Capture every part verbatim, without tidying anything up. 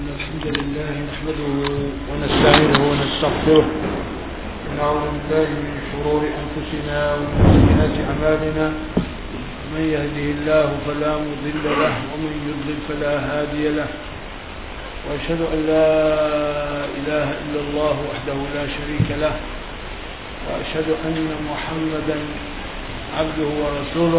إن الحمد لله نحمده ونستعينه ونستغفره ونعوذ بالله من شرور أنفسنا ومن سيئات أعمالنا. من يهده الله فلا مضل له ومن يضلل فلا هادي له، وأشهد أن لا إله إلا الله وحده لا شريك له، وأشهد أن محمدا عبده ورسوله.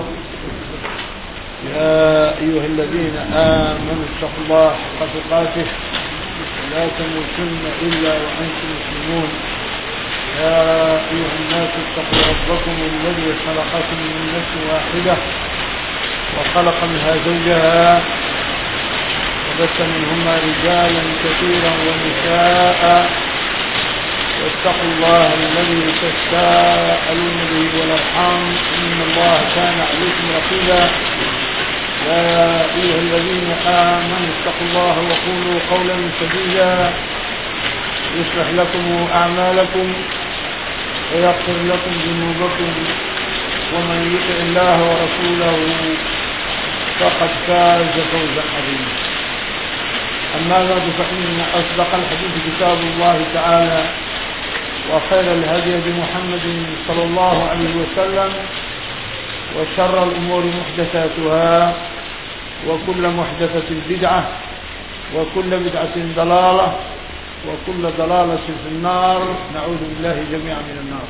يا أيها الذين آمنوا اتقوا الله حق تقاته ولا تموتن إلا وأنتم مسلمون. يا أيها الناس اتقوا ربكم الذي خلقكم من نفس واحدة وخلق منها زوجها وبث منهما رجالا كثيرا ونساء، واتقوا الله الذي تساءلون به والأرحام إن الله كان عليكم رقيبا. يا أيها الذين آمنوا اتقوا الله وقولوا قولا سديدا يصلح لكم أعمالكم ويغفر لكم ذنوبكم، ومن يطع الله ورسوله فقد فاز فوزا عظيما. أما بعد، فإن أصدق الحديث كتاب الله تعالى، وخير الهدي بمحمد صلى الله عليه وسلم، وشر الأمور محدثاتها، وكل محدثة بدعة، وكل بدعة ضلالة، وكل ضلالة في النار. نعوذ بالله جميعا من النار.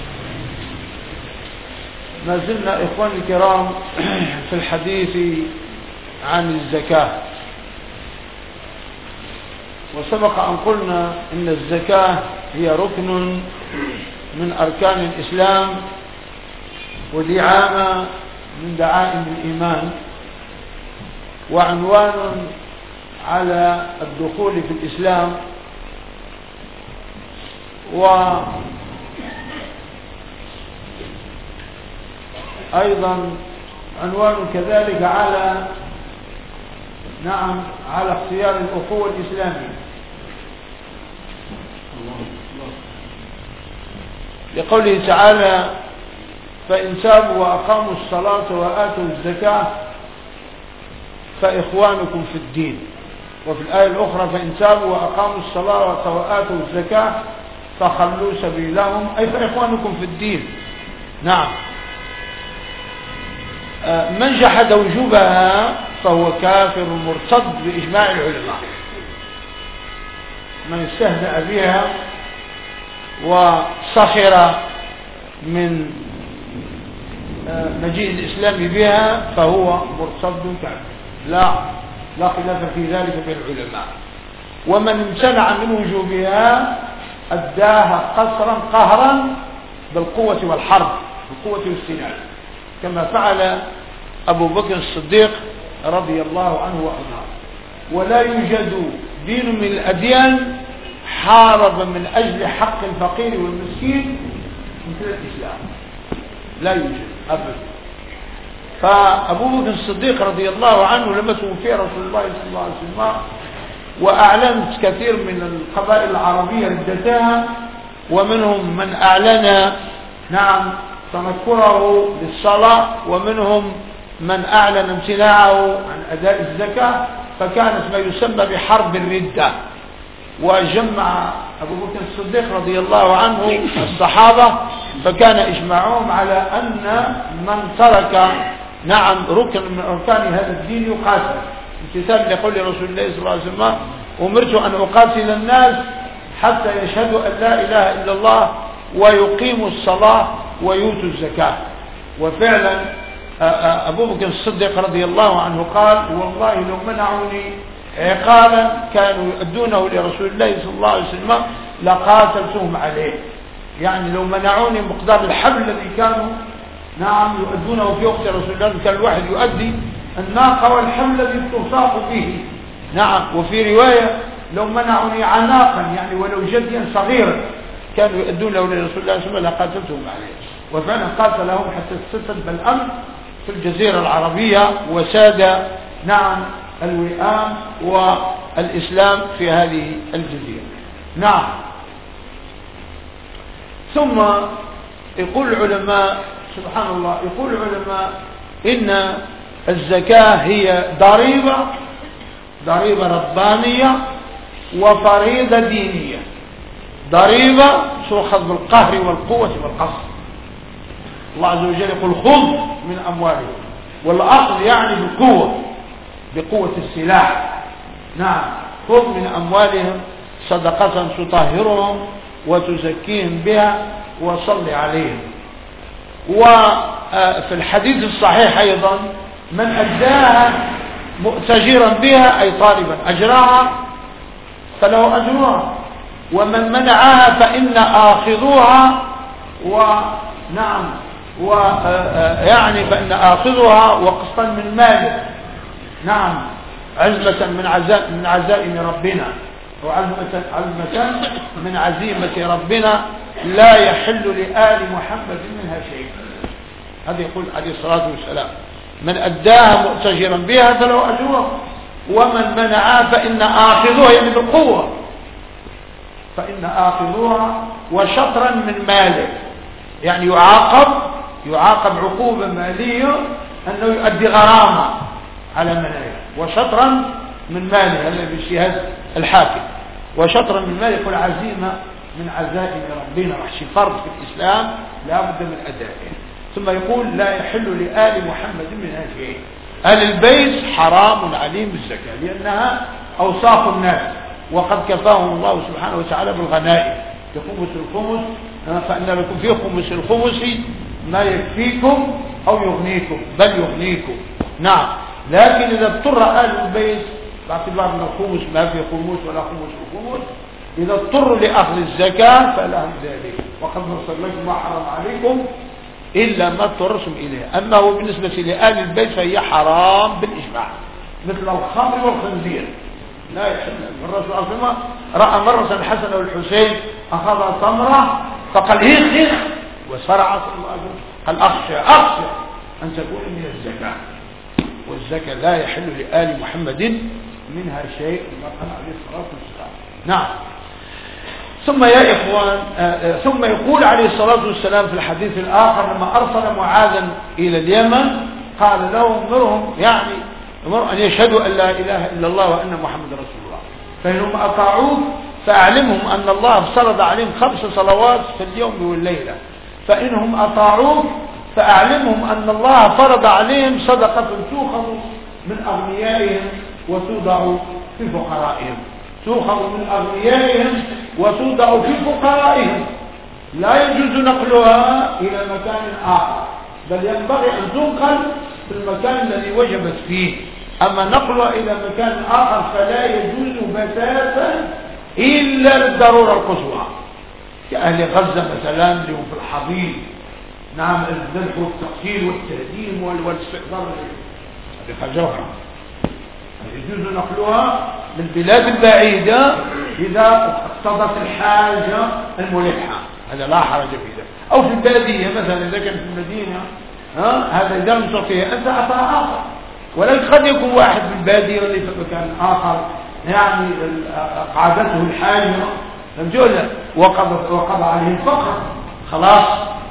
ما زلنا إخواني الكرام في الحديث عن الزكاة، وسبق أن قلنا إن الزكاة هي ركن من أركان الإسلام ودعامة من دعائم الإيمان، وعنوان على الدخول في الإسلام، وأيضا عنوان كذلك على نعم على اختيار الأخوة الإسلامية، لقوله تعالى: فإن تابوا وأقاموا الصلاة وآتوا الزكاة فإخوانكم في الدين. وفي الآية الأخرى: فإن تابوا وأقاموا الصلاة وآتوا الزكاة فخلوا سبيلهم، أي فإخوانكم في الدين. نعم. من جحد وجوبها فهو كافر مرتد بإجماع العلماء. من استهزأ بها وسخر من مجيء الإسلام بها فهو مرتد كافر، لا لا خلاف في ذلك بين العلماء. ومن امتنع من وجوبها أداها قسرا قهرا بالقوة والحرب، بالقوة والسنان، كما فعل أبو بكر الصديق رضي الله عنه وأرضاه. ولا يوجد دين من الأديان حارب من أجل حق الفقير والمسكين مثل الإسلام، لا يوجد أبدا. فأبو بكر الصديق رضي الله عنه لما توفي رسول الله صلى الله عليه وسلم وأعلنت كثير من القبائل العربية ردتها، ومنهم من أعلن نعم تنكره للصلاة، ومنهم من أعلن امتناعه عن أداء الزكاة، فكانت ما يسمى بحرب الردة. وجمع أبو بكر الصديق رضي الله عنه الصحابة، فكان إجماعهم على أن من ترك نعم ركن من أركان هذا الدين يقاتل، امتثال لقول رسول الله صلى الله عليه وسلم: أمرت أن أقاتل الناس حتى يشهدوا أن لا إله إلا الله ويقيموا الصلاة ويؤتوا الزكاة. وفعلا أبو بكر الصديق رضي الله عنه قال: والله لو منعوني عقالا كانوا يؤدونه لرسول الله صلى الله عليه وسلم لقاتلتهم عليه. يعني لو منعوني مقدار الحبل الذي كانوا نعم يؤدونه في وقت رسول الله، كان الواحد يؤدي الناقة والحبل الذي تساق به. نعم. وفي رواية: لو منعوني عناقا، يعني ولو جديا صغيرا، كانوا يؤدونه لرسول الله صلى الله عليه وسلم لقاتلتهم عليه. وفعلا قاتلهم حتى استتب الأمن في الجزيرة العربية، وساد نعم الوئام والإسلام في هذه الجزيرة. نعم. ثم يقول العلماء سبحان الله، يقول العلماء إن الزكاة هي ضريبة ضريبة ربانية، وفريضة دينية. ضريبة تؤخذ بالقهر والقوة والقصد. الله عز وجل يقول خذ من أموالهم، والأخذ يعني بالقوة، بقوة السلاح. نعم، خذ من أموالهم صدقة تطهرهم وتزكيهم بها وصل عليهم. وفي الحديث الصحيح أيضا من أداها مؤتجرا بها أي طالبا أجرها فله أجرها، ومن منعها فإن آخذوها ونعم ويعني فإن آخذها وقسطا من ماله. نعم، عزمة من عزاء من عزائم ربنا، وعزمة عزمة من عزيمة ربنا لا يحل لآل محمد منها شيء. هذا يقول عليه الصلاة والسلام من أداها مؤتجرا بها فله أجرها، ومن منعها فإن آخذوها يعني بالقوة فإن آخذوها وشطرا من ماله، يعني يعاقب يعاقب عقوبة مالية أنه يؤدي غرامة على منايا، وشطرا من ماله هذا باجتهاد الحاكم، وشطرا من ماله يقول عزيمة من عزائم ربنا، راح شي فرض في الإسلام لا بد من أدائه. ثم يقول لا يحل لآل محمد منها شيء. آل البيت حرام عليهم الزكاة لأنها أوصاف الناس، وقد كفاهم الله سبحانه وتعالى بالغنائم كخمس الخمس، فإن لكم في خمس الخمس ما يكفيكم أو يغنيكم بل يغنيكم. نعم، لكن إذا اضطر آل البيت باعتبار أن الخمس ما في خمس ولا خمس الخمس، إذا اضطروا لأخذ الزكاة فلهم ذلك، وقد نصر لكم ما حرم عليكم إلا ما اضطررتم إليه. أما هو بالنسبة لآل البيت فهي حرام بالإجماع، مثل الخمر والخنزير لا يحل. الرسول صلى الله عليه وسلم رأى مرة الحسن والحسين أخذ تمرة فقال هيخ هيخ وصرع صلى الله عليه وسلم قال أخشى أخشى أن تكون من الزكاة، والزكاة لا يحل لآل محمد منها شيء ما قال عليه الصلاة والسلام. نعم. ثم يا إخوان آآ ثم يقول عليه الصلاة والسلام في الحديث الآخر لما أرسل معاذا إلى اليمن قال لهم مرهم يعني مر أن يشهدوا أن لا إله إلا الله وأن محمد رسول الله، فإنهم أطاعوه فأعلمهم أن الله افترض عليهم خمس صلوات في اليوم والليلة، فإنهم أطاعوه فأعلمهم أن الله فرض عليهم صدقة تؤخذ من أغنيائهم وتوضع في فقرائهم، تؤخذ من أغنيائهم وتوضع في فقرائهم، لا يجوز نقلها إلى مكان آخر، بل ينبغي أن تنقل في المكان الذي وجبت فيه. أما نقلها إلى مكان آخر فلا يجوز بتاتا إلا للضرورة القصوى، كأهل غزة مثلا اليوم في الحضيض. نعم، الذبح والتقتيل والتهديم والاستحضار هذه جوهرة يجوز نقلها من البلاد البعيدة إذا اقتضت الحاجة الملحة، هذا لا حرج في ذلك. أو في البادية مثلا إذا كان في المدينة ها هذا إذا لم تستطيع أنت أعطى آخر، ولكن قد يكون واحد في البادية اللي في مكان آخر يعني قعدته الحاجة فمجوزة وقضى وقضى عليه الفقر خلاص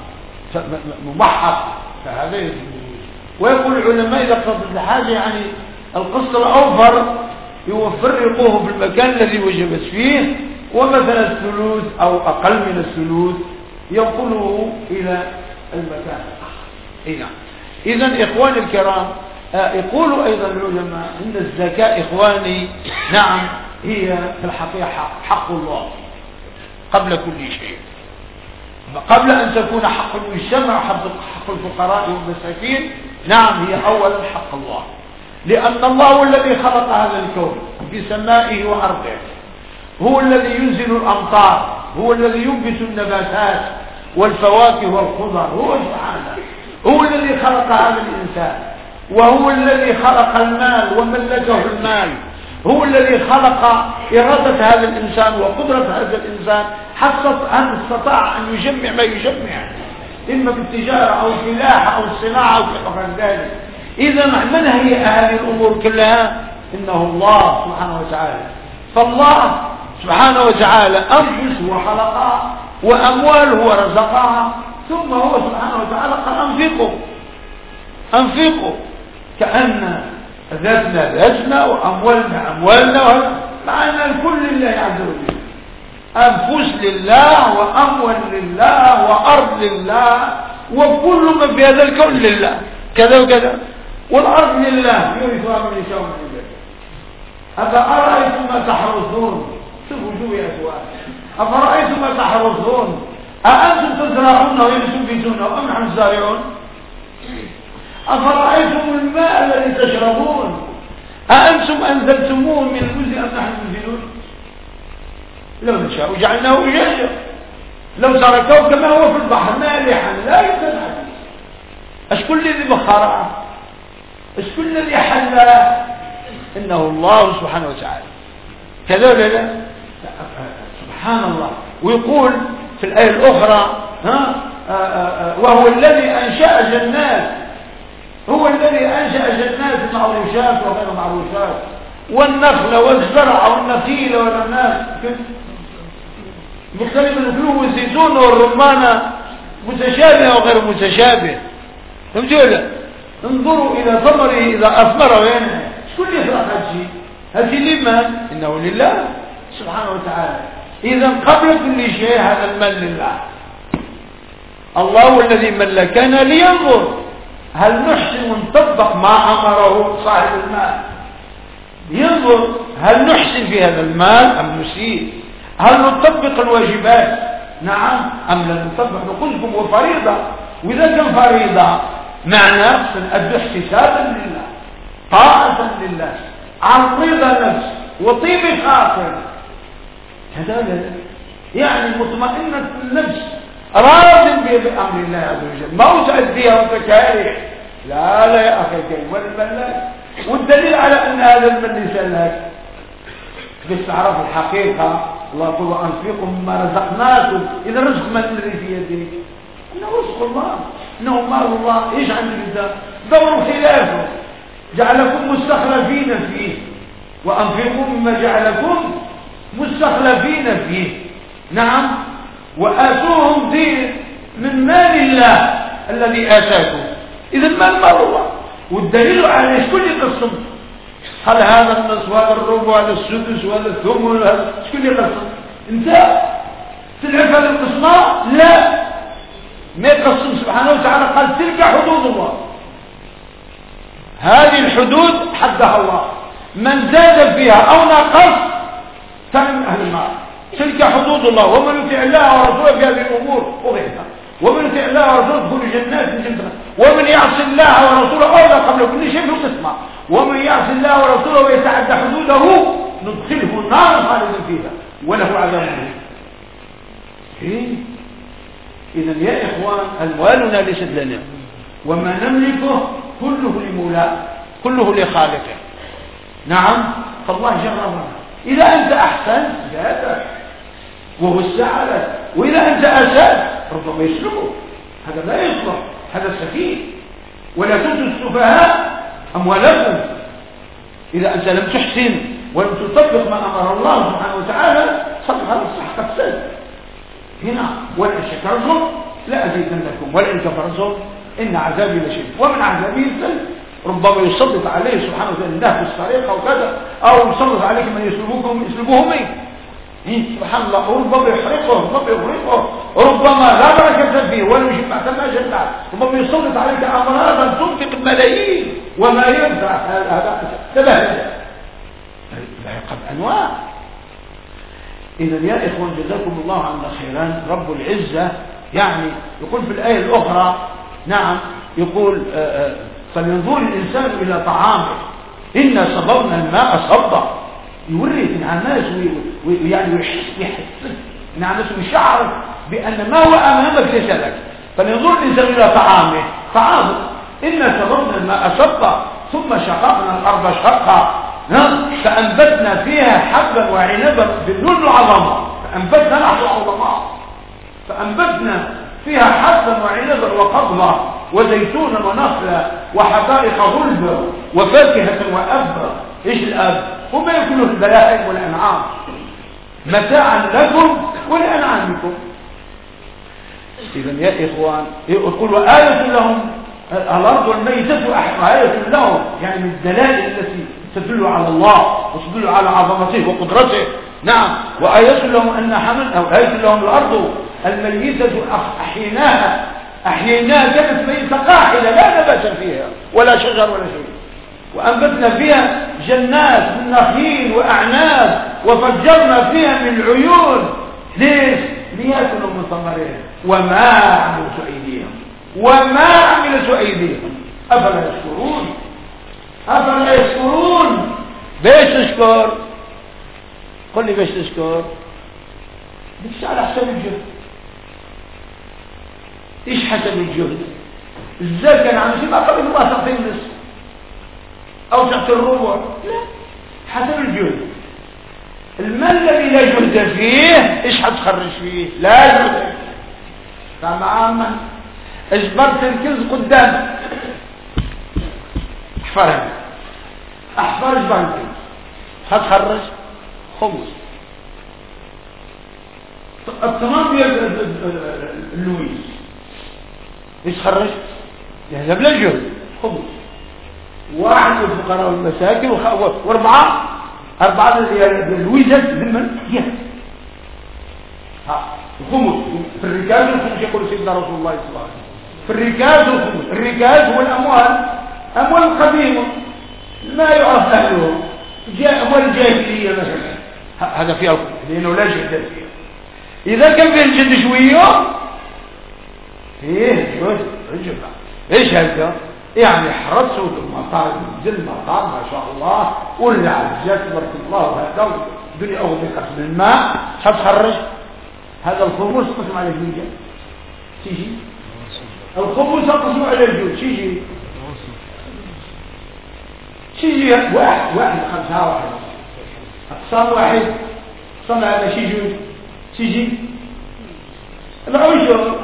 مبحث، فهذا يجوز. ويقول العلماء إذا اقتضت الحاجة يعني القسط الأوفر يفرقوه في المكان الذي وجبت فيه، ومثلا الثلث أو أقل من الثلث ينقله إلى المكان الآخر. إذن إخواني الكرام يقولوا أيضا العلماء إن الزكاة إخواني نعم هي في الحقيقة حق الله قبل كل شيء، قبل أن تكون حق المجتمع حق الفقراء والمساكين. نعم، هي أولا حق الله، لأن الله هو الذي خلق هذا الكون بسمائه وأرضه، هو الذي ينزل الأمطار، هو الذي ينبت النباتات والفواكه والخضر، هو سبحانه هو الذي خلق هذا الإنسان، وهو الذي خلق المال وملكه المال، هو الذي خلق إرادة هذا الإنسان وقدرة هذا الإنسان حتى أن استطاع أن يجمع ما يجمع إما بالتجارة أو الفلاحة أو الصناعة أو غير ذلك. إذا من هي هذه الأمور كلها؟ إنه الله سبحانه وتعالى. فالله سبحانه وتعالى أنفس وخلقها وأموال هو رزقها، ثم هو سبحانه وتعالى قال أنفقوا أنفقوا، كأن ذاتنا ذاتنا وأموالنا أموالنا مع أن الكل لله عز وجل، أنفس لله وأموال لله وأرض لله وكل من في هذا الكون لله كذا وكذا، والأرض لله يورثها من يشاء من عباده. أفأرأيتم ما تحرثون، شوفوا شوفوا يا أخوان، أفرأيتم ما تحرثون أأنتم تزرعونه وتنبتونه أم نحن الزارعون؟ أفرأيتم الماء الذي تشربون أأنتم أنزلتموه من المزن أم نحن المنزلون؟ لو نشاء جعلناه أجاجا لو تركوه كما هو في البحر مالحا لا يتنعم. أشكل الذي بخرعه؟ أشكل الذي حلله؟ إنه الله سبحانه وتعالى كذا ولا لا؟ سبحان الله. ويقول في الآية الأخرى ها آآ آآ وهو الذي أنشأ جنات، هو الذي أنشأ جنات معروشات وغير معروشات والنخل والزرع والنخيل والعناب مختلف الكلوب والزيتون والرمان متشابه وغير متشابه. فهمتوا ولا؟ انظروا إلى ثمره إذا أثمر وينعم. شكون اللي يفرح هذا الشيء؟ هذا الشيء لمن؟ إنه لله سبحانه وتعالى. إذا قبل كل شيء هذا المال لله. الله الذي ملكنا لينظر هل نحسن ونطبق ما أمره صاحب المال، ينظر هل نحسن في هذا المال أم نسيء، هل نطبق الواجبات نعم أم لا نطبق. نقول لكم هو فريضة، وإذا كان فريضة معنى سنأدي احتسابا لله طاعة لله عن رضا نفس وطيب خاطر، هذا يعني مطمئنة النفس راض بأمر الله عز وجل، ما هو تأديها وانت كاره. لا لا يا أخي الكريم والملاك. والدليل على أن هذا المن ليس لك بس تعرف الحقيقة. الله يقول وأنفقوا مما رزقناكم، إذا الرزق من الذي في يديك؟ إنه رزق الله، إنه مال الله. إيش عندك أنت؟ دور خلافه، جعلكم مستخلفين فيه. وأنفقوا مما جعلكم مستخلفين فيه نعم وآتوهم دين من مال الله الذي آتاكم. إذا المال مال الله. والدليل على شكون يقسم؟ هل هذا النصف وهذا الربع وهذا السدس وهذا الثمن وهذا شكون يقسم؟ انت تلعب هذا القسمة؟ لا، ما يقسم سبحانه وتعالى. قال تلك حدود الله، هذه الحدود حدها الله، من زاد فيها أو نقص فمن أهل النار. تلك حدود الله، ومن يطع الله ورسوله في هذه الأمور وغيرها، ومن يطع الله ورسوله يدخل جنات الجنة، ومن يعصي الله ورسوله أولى قبل كل شيء في القسمة، ومن يعصي الله ورسوله ويتعدى حدوده ندخله نارا خالدا فيها وله عذاب مهين. إيه؟ إذا يا إخوان أموالنا ليست لنا، وما نملكه كله لمولاه، كله لخالقه. نعم، فالله جربنا. إذا أنت أحسنت زادك وهو السعادة، وإذا أنت أسأت ربما يسلبه. هذا لا يصلح، هذا سفيه. ولا تؤتوا السفهاء أموالكم. إذا أنت لم تحسن ولم تطبق ما أمر الله سبحانه وتعالى صدق هذا الصح قد سد هنا. ولئن شكرتم لأزيدنكم ولئن كفرتم إن عذابي لشديد. ومن عذابه السلب، ربما يسلط عليه سبحانه وتعالى النهب السرقة وكذا، أو يسلط عليك من يسلبوكم يسلبوهم إيه؟ سبحان الله. وربما يحرقه، ربما يغرقه، ربما لا بركة فيه ولا يجمع كما جمع، ربما يسلط عليك أمراضا تنفق الملايين وما ينفع. هذا تبهل قد أنواع. إذا يا إخوان جزاكم الله عنا خيرا. رب العزة يعني يقول في الآية الأخرى نعم يقول آآ آآ فلينظر الإنسان إلى طعامه إنا صببنا الماء صبا. يوريك مع الناس ويعني ويحس يحس مع الناس ويشعر بأن ما هو أمامك ليس لك. فلينظر الإنسان إلى طعامه طعامه إنا صببنا الماء صبا ثم شققنا الأرض شقا فأنبتنا فيها حبا وعنبا بالنون العظمة. فأنبتنا نحن عظماء، فأنبتنا فيها حبا وعنبا وقضبا وزيتونا ونخلا وحدائق غلبا وفاكهة وأبا. إيش الأب؟ وما يكون البلائم والأنعام متاعا لكم ولأنعامكم. إذن يا إخوان يقول وآية لهم الأرض والميتة آية لهم، يعني من الدلائل التي تدل على الله وتدل على عظمته وقدرته. نعم. وآية لهم أن حمل أو آية لهم الأرض الميتة أحييناها أحييناها كانت ميتة قاحلة لا نبات فيها ولا شجر ولا شيء، وأنبتنا فيها جنات من نخيل وأعناب وفجرنا فيها من العيون. ليش؟ ليأكلوا من ثمرها وما عملت أيديهم وما عملت أيديهم أفلا يشكرون أفلا يشكرون. بيش تشكر؟ قل لي بيش تشكر؟ بيش على حسب الجهد. إيش حسب الجهد؟ الزكاة كان عم يصير ما قبل ما تعطي النصف أو تعطي الربع، لا، حسب الجهد. المال الذي لا جهد فيه إيش حتخرج فيه؟ لا جهد. تماما. اجبرت الكنز قدام احفرها احفر اجبر الكنز هتخرج خمس. التمام ديال اللويس ايش خرج؟ يذهب للجهد خمس. واحد للفقراء والمساكن واربعه اربعه اللويزات ذمن يد ها الخمس. في الركاز الخمس يقول سيدنا رسول الله صلى الله عليه وسلم في الركاز الخمس. الركاز هو الاموال اموال القديمه ما يعرف اهله، جاء اموال الجاهليه مثلا هذا فيها الخمس لانه لا جهد فيها. اذا كان فيه الجد شويه ايه جهد رجل. ايش هذا؟ يعني حرصوا المطار زي المطار ما شاء الله ولع الجات تبارك الله وهذا الدنيا اغلقت من الماء هتخرج هذا الخمس قسم على الجوج تيجي الخمس قسم على الجوج تيجي تيجي واحد واحد خمسة واحد اقسام واحد صنع هذا شي جوج تيجي العشر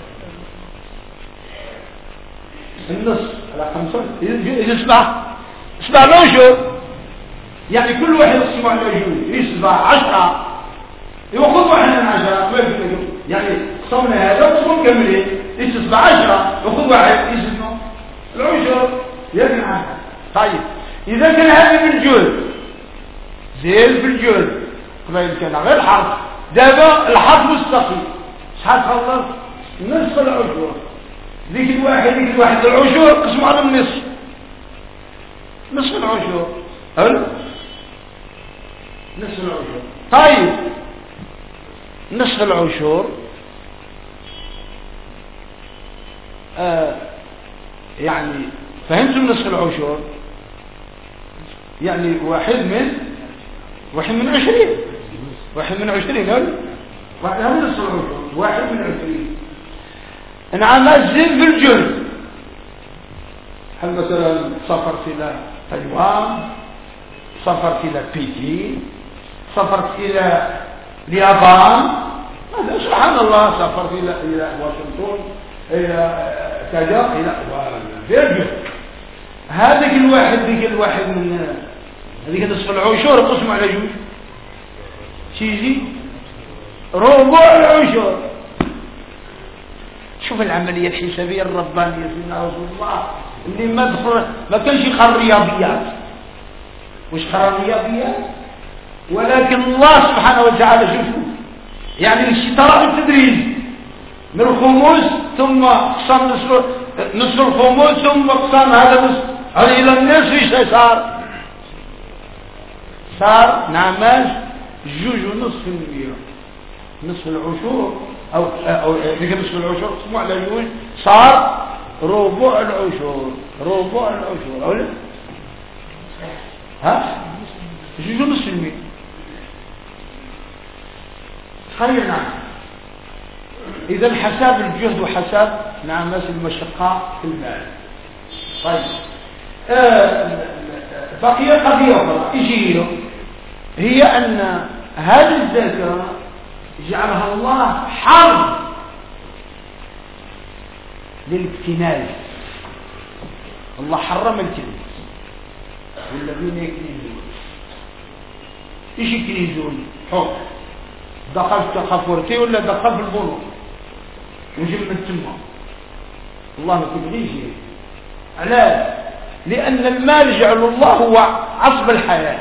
النصف على خمسة يسمع اسمع العشر يعني كل واحد يقسم على الجوج يسمع عشرة يأخذ واحد من عشرة يعني قسمنا هذا وقسم كاملين يسمع عشرة يأخذ واحد يسمع العشر يجمع. طيب إذا كان هذا بالجهد زين بالجهد قبل كان غير حرف دابا الحرف مستقيم شحال تخلص؟ نصف العشر. ذيك الواحد ذيك الواحد العشر قسموا على النصف نصف العشر هل نصف العشر. طيب نصف العشر آه يعني فهمتم نصف العشر يعني واحد من واحد من عشرين واحد من عشرين هل واحد هذا نصف العشر واحد من عشرين. نعم الزين بالجهد. هل مثلا سافرت إلى تايوان سافرت إلى بكين سافرت إلى اليابان سبحان الله سافرت إلى إلى واشنطن إلى كذا إلى بالجهد. هذيك الواحد ذيك الواحد من هذيك نصف العشر قسم على جوج تيجي ربع العشر. شوف العملية الحسابية الربانية سيدنا رسول الله اللي ما دخل ما كانش يقرا الرياضيات واش قرا الرياضيات ولكن الله سبحانه وتعالى شوفوا يعني اشترى التدريج من الخمس ثم اقسم نصف نصف الخمس ثم اقسم هذا نصف هذا الى النصف ايش صار؟ صار نعماش جوج ونصف المية نصف العشور او او ذيك نصف العشر قسموا على جوج صار ربع العشور ربع العشور او لا ها جوج ونصف المية. خير. نعم اذا حساب الجهد وحساب نعم المشقة في المال. طيب آه بقي قضية أخرى يجي هي أن هذه الزكاة جعلها الله حرب للاكتناز. الله حرم الكنز والذين يكنزون ايش يكنزون؟ حب دخل في خفورتي ولا دخل في البنوك وجب من تما الله ما تبغيش علاش لأن المال جعل الله هو عصب الحياة.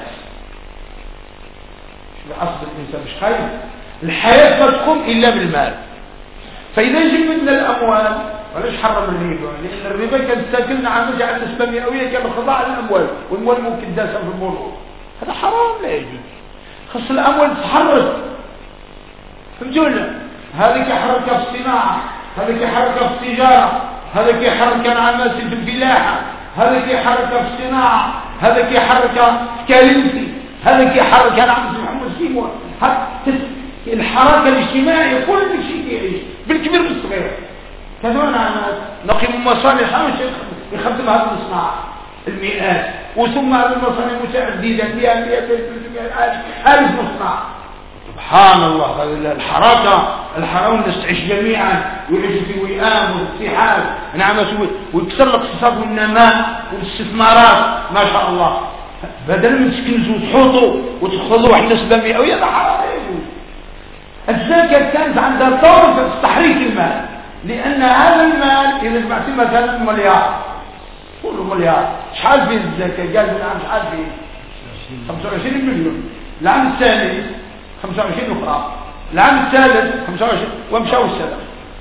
عصب الإنسان مش خايف، الحياة ما تقوم إلا بالمال. فإذا جبنا الأموال، ولاش حرم الربا؟ لأن الربا كانت تاكلنا عن مجال النسبة المئوية، كان خضاع للأموال، والأموال ممكن داسة في المرور، هذا حرام لا يجوز. خص الأموال تتحرك، فهمتونا؟ هذا كيحركها في الصناعة، هذا كيحركها في التجارة، هذا كيحركها العماسي في الفلاحة، هذا كيحركها في الصناعة، هذا كيحركها في كالنسي، هذا كيحركها العماسي محمد سيمون. الحركة الاجتماعية كل شيء يعيش بالكبير بالصغير. كذا ناس نقيم مصالح يخدم هذه الصناعة المئات، وثم هذه المصانع متعددة مئة مئة ثلاثمئة ألف مصنع. سبحان الله، الحركة الحركة والناس تعيش جميعا ويعيشوا في وئام واتحاد، نعم، ويكسر الاقتصاد والنماء والاستثمارات ما شاء الله. بدل من تكنزوا وتحوطوا وتدخلوا واحد نسبة مئوية، هذا حرام يجوز. الزكاة كانت عندها دور في تحريك المال، لأن هذا المال إذا جمعت مثلا مليار، قولوا مليار، شحال فيه الزكاة؟ قال العام شحال فيه؟ خمسة وعشرين مليون. العام الثاني خمسة وعشرين أخرى، العام الثالث خمسة وعشرين، ومشاو السنة.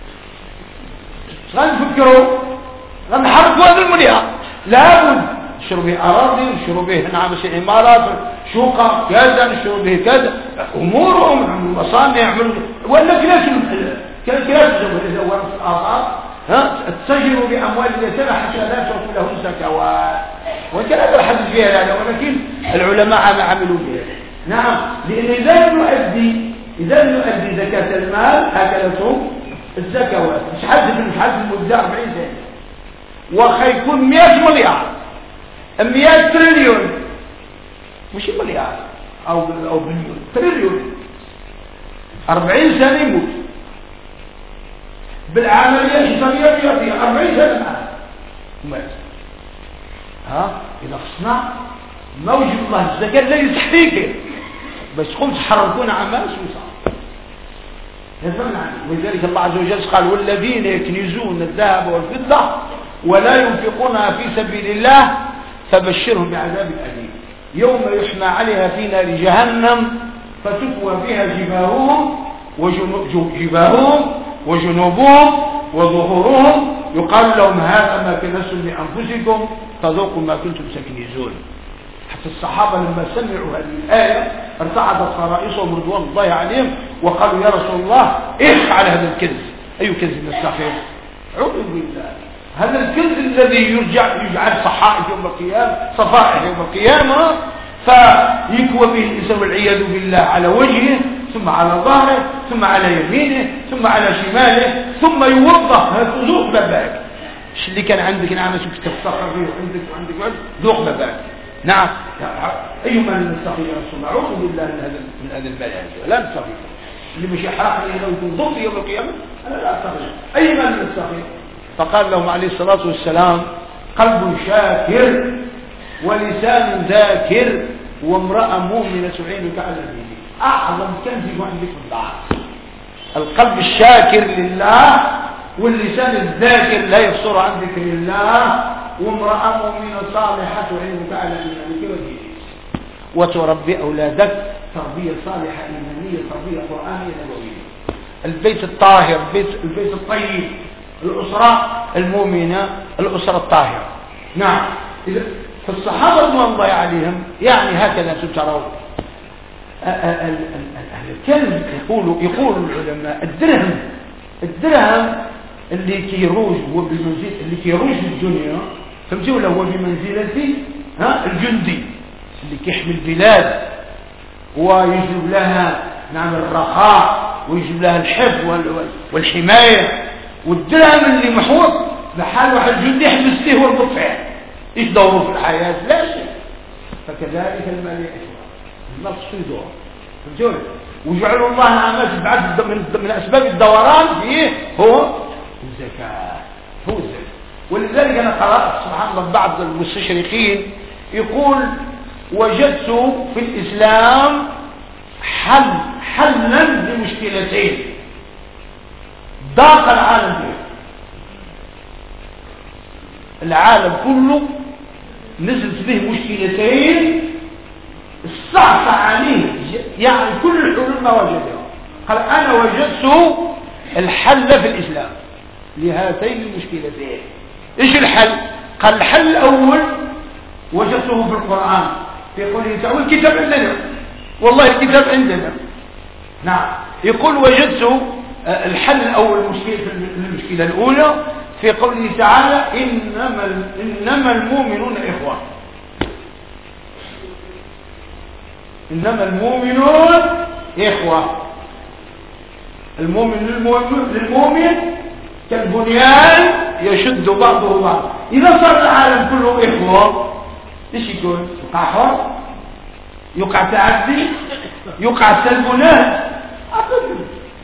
غنفكروا غنحركوا هذا المليار، لابد نشروا به أراضي، نشروا به نعم عمارات، شقق كذا، نشروا به كذا، أمورهم، نعملوا مصانع، يعملوا ولا كلاش كلاش جبل إذا ورث الآثار، ها تسجلوا بأموال اليتامى حتى لا تعطوا لهم زكوات. وكان هذا الحديث فيها هذا، ولكن العلماء ما عملوا به. نعم، لأن إذا نؤدي إذا نؤدي زكاة المال أكلته الزكوات. مش حد مش حد المبدع أربعين سنة وخيكون مئة مليار، مئة تريليون، مش مليار أو أو بليون، تريليون. أربعين سنة يموت بالعملية الحسابية الرياضية، أربعين سنة معه مات. ها إذا خصنا موجب الله الزكاة الذي تحقيقه بس قم تحركون عماس وصار. ولذلك الله عز وجل قال: والذين يكنزون الذهب والفضة ولا ينفقونها في سبيل الله فبشرهم بعذاب أليم يوم يحمى عليها في نار جهنم فتكوى بها جباههم وجباههم وجنوبهم وظهورهم يقال لهم هذا ما كنزتم لأنفسكم فذوقوا ما كنتم تكنزون. حتى الصحابة لما سمعوا هذه الآية ارتعدت فرائصهم رضوان الله عليهم وقالوا: يا رسول الله ايش على هذا الكنز؟ أي كنز نستخدم؟ أعوذ بالله، هذا الكنز الذي يرجع يجعل صحائف يوم القيامة، صفائح يوم القيامة، فيكوى به الإنسان والعياذ بالله على وجهه ثم على ظهره ثم على يمينه ثم على شماله ثم يوضح ذوق باباك. ايش اللي كان عندك نعم شو تفتخر فيه وعندك وعندك وعندك ذوق باباك. نعم، أي من نستطيع يا رسول الله؟ أعوذ بالله من هذا من هذا المال، لا نستطيع. اللي مش يحرقني لو يكون ضد يوم القيامة أنا لا أستطيع. أي من نستطيع؟ فقال لهم عليه الصلاة والسلام: قلب شاكر ولسان ذاكر وامرأة مؤمنة تعينك على دينك. أعظم كنز عندك في الله القلب الشاكر لله، واللسان الذاكر لا يفصر عن ذكر الله، وامرأة مؤمنة صالحة تعينك على دينك ودينك. وتربي أولادك تربية صالحة إيمانية، تربية قرآنية نبوية. البيت الطاهر، البيت, البيت الطيب، الأسرة المؤمنة، الأسرة الطاهرة. نعم، إذا فالصحابة رضوان الله عليهم يعني هكذا تترون. الكلب يقولوا يقول العلماء الدرهم الدرهم اللي كيروج هو بمنزل اللي كيروج في الدنيا، فهمتوا ولا هو بمنزلة ها الجندي اللي كيحمي البلاد ويجلب لها نعم الرخاء ويجلب لها الحفظ والحماية. والدرهم اللي محوط بحال واحد الجندي يحبس فيه ويربط فيه، ايش دوره في الحياة؟ لا شيء. فكذلك المال يعيش النص في دور، فهمتوا؟ وجعلوا الله الناس بعد من, من اسباب الدوران فيه هو الزكاة، هو الزكاة. ولذلك انا قرأت سبحان الله بعض المستشرقين يقول: وجدت في الإسلام حل حلا لمشكلتين ضاق العالم فيه. العالم كله نزلت به مشكلتين استعصى عليه يعني كل الحلول ما وجدها. قال أنا وجدت الحل في الإسلام لهاتين المشكلتين. إيش الحل؟ قال الحل الأول وجدته في القرآن في قوله تعالى الكتاب عندنا، والله الكتاب عندنا. نعم يقول وجدت الحل الأول المشكلة الأولى في قوله تعالى إنما, إنما المؤمنون إخوة. إنما المؤمنون إخوة. المؤمن للمؤمن, للمؤمن كالبنيان يشد بعضه بعض. إذا صار العالم كله إخوة إيش يكون؟ يقع حرب، يقع تعدي، يقع سلبنات. أبدا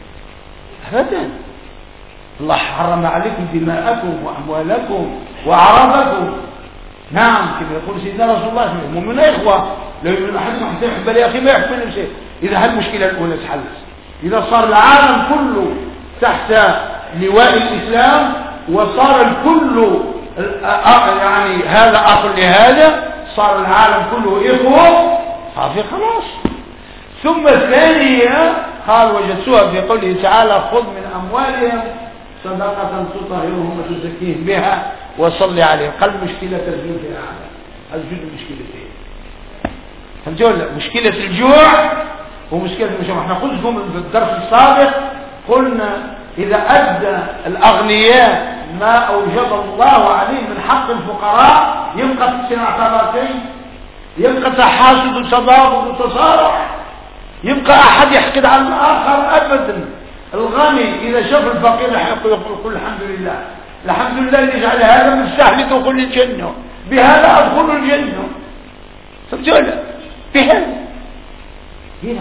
أبدا. الله حرم عليكم دماءكم وأموالكم وأعراضكم. نعم كما يقول سيدنا رسول الله المؤمنون إخوة لو يؤمن أحدكم حتى يحب لأخيه ما يحب نفسه. إذا هالمشكلة الأولى تحلت، إذا صار العالم كله تحت لواء الإسلام وصار الكل يعني هذا أخ لهذا، صار العالم كله إخوة صافي خلاص. ثم الثانية قال وجدتها في قوله تعالى خذ من أموالهم صدقة تطهرهم وتزكيهم بها وصلي عليهم. قال مشكلة الجوع في العالم، الجوع مشكلتين. فهمتوا؟ مشكلة الجوع ومشكلة المجتمع. احنا قلت لكم في الدرس السابق قلنا إذا أدى الأغنياء ما أوجب الله عليه من حق الفقراء يبقى صناع طبقين، يبقى تحاسد وتباغض وتصارع، يبقى أحد يحقد على الآخر أبدا. الغني إذا شاف الفقير يقول الحمد لله، الحمد لله اللي جعل هذا مستحيل دخول الجنة، بهذا أدخل الجنة. فهمتوا؟ بهذا هنا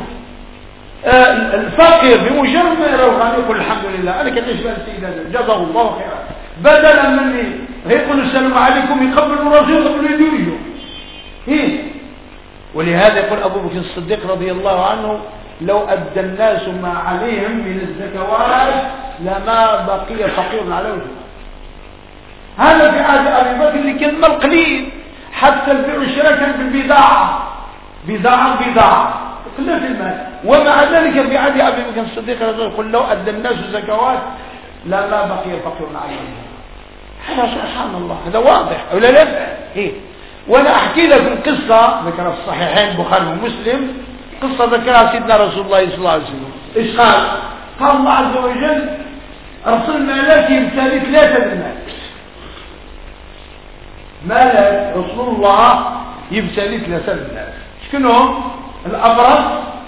آه الفقير بمجرد ما يرى الغني يقول الحمد لله أنا كنت أشبه السيد هذا جزاه الله خيرا، بدلا مني يقول السلام عليكم يقبل راسه قبل يدويه. إيه؟ ولهذا يقول أبو بكر الصديق رضي الله عنه لو أدى الناس ما عليهم من الزكوات لما بقي فقير على وجهه. هذا في عهد أبي بكر اللي كان مال قليل، حتى البيع والشراء كان بالبضاعة، بضاعة بضاعة قلة المال. ومع ذلك في عهد أبي بكر الصديق رضي الله عنه يقول لو أدى الناس الزكوات لما بقي فقير على وجهه. هذا سبحان الله، هذا واضح ولا لا؟ إيه؟ وانا احكي لك القصة ذكرها في الصحيحين البخاري ومسلم، قصة ذكرها سيدنا رسول الله صلى الله عليه وسلم. ايش قال؟ قال الله عز وجل ارسل ملاك يبتلي ثلاثة المال. ملاك رسول الله يبتلي ثلاثة المال. شكونهم؟ الابرص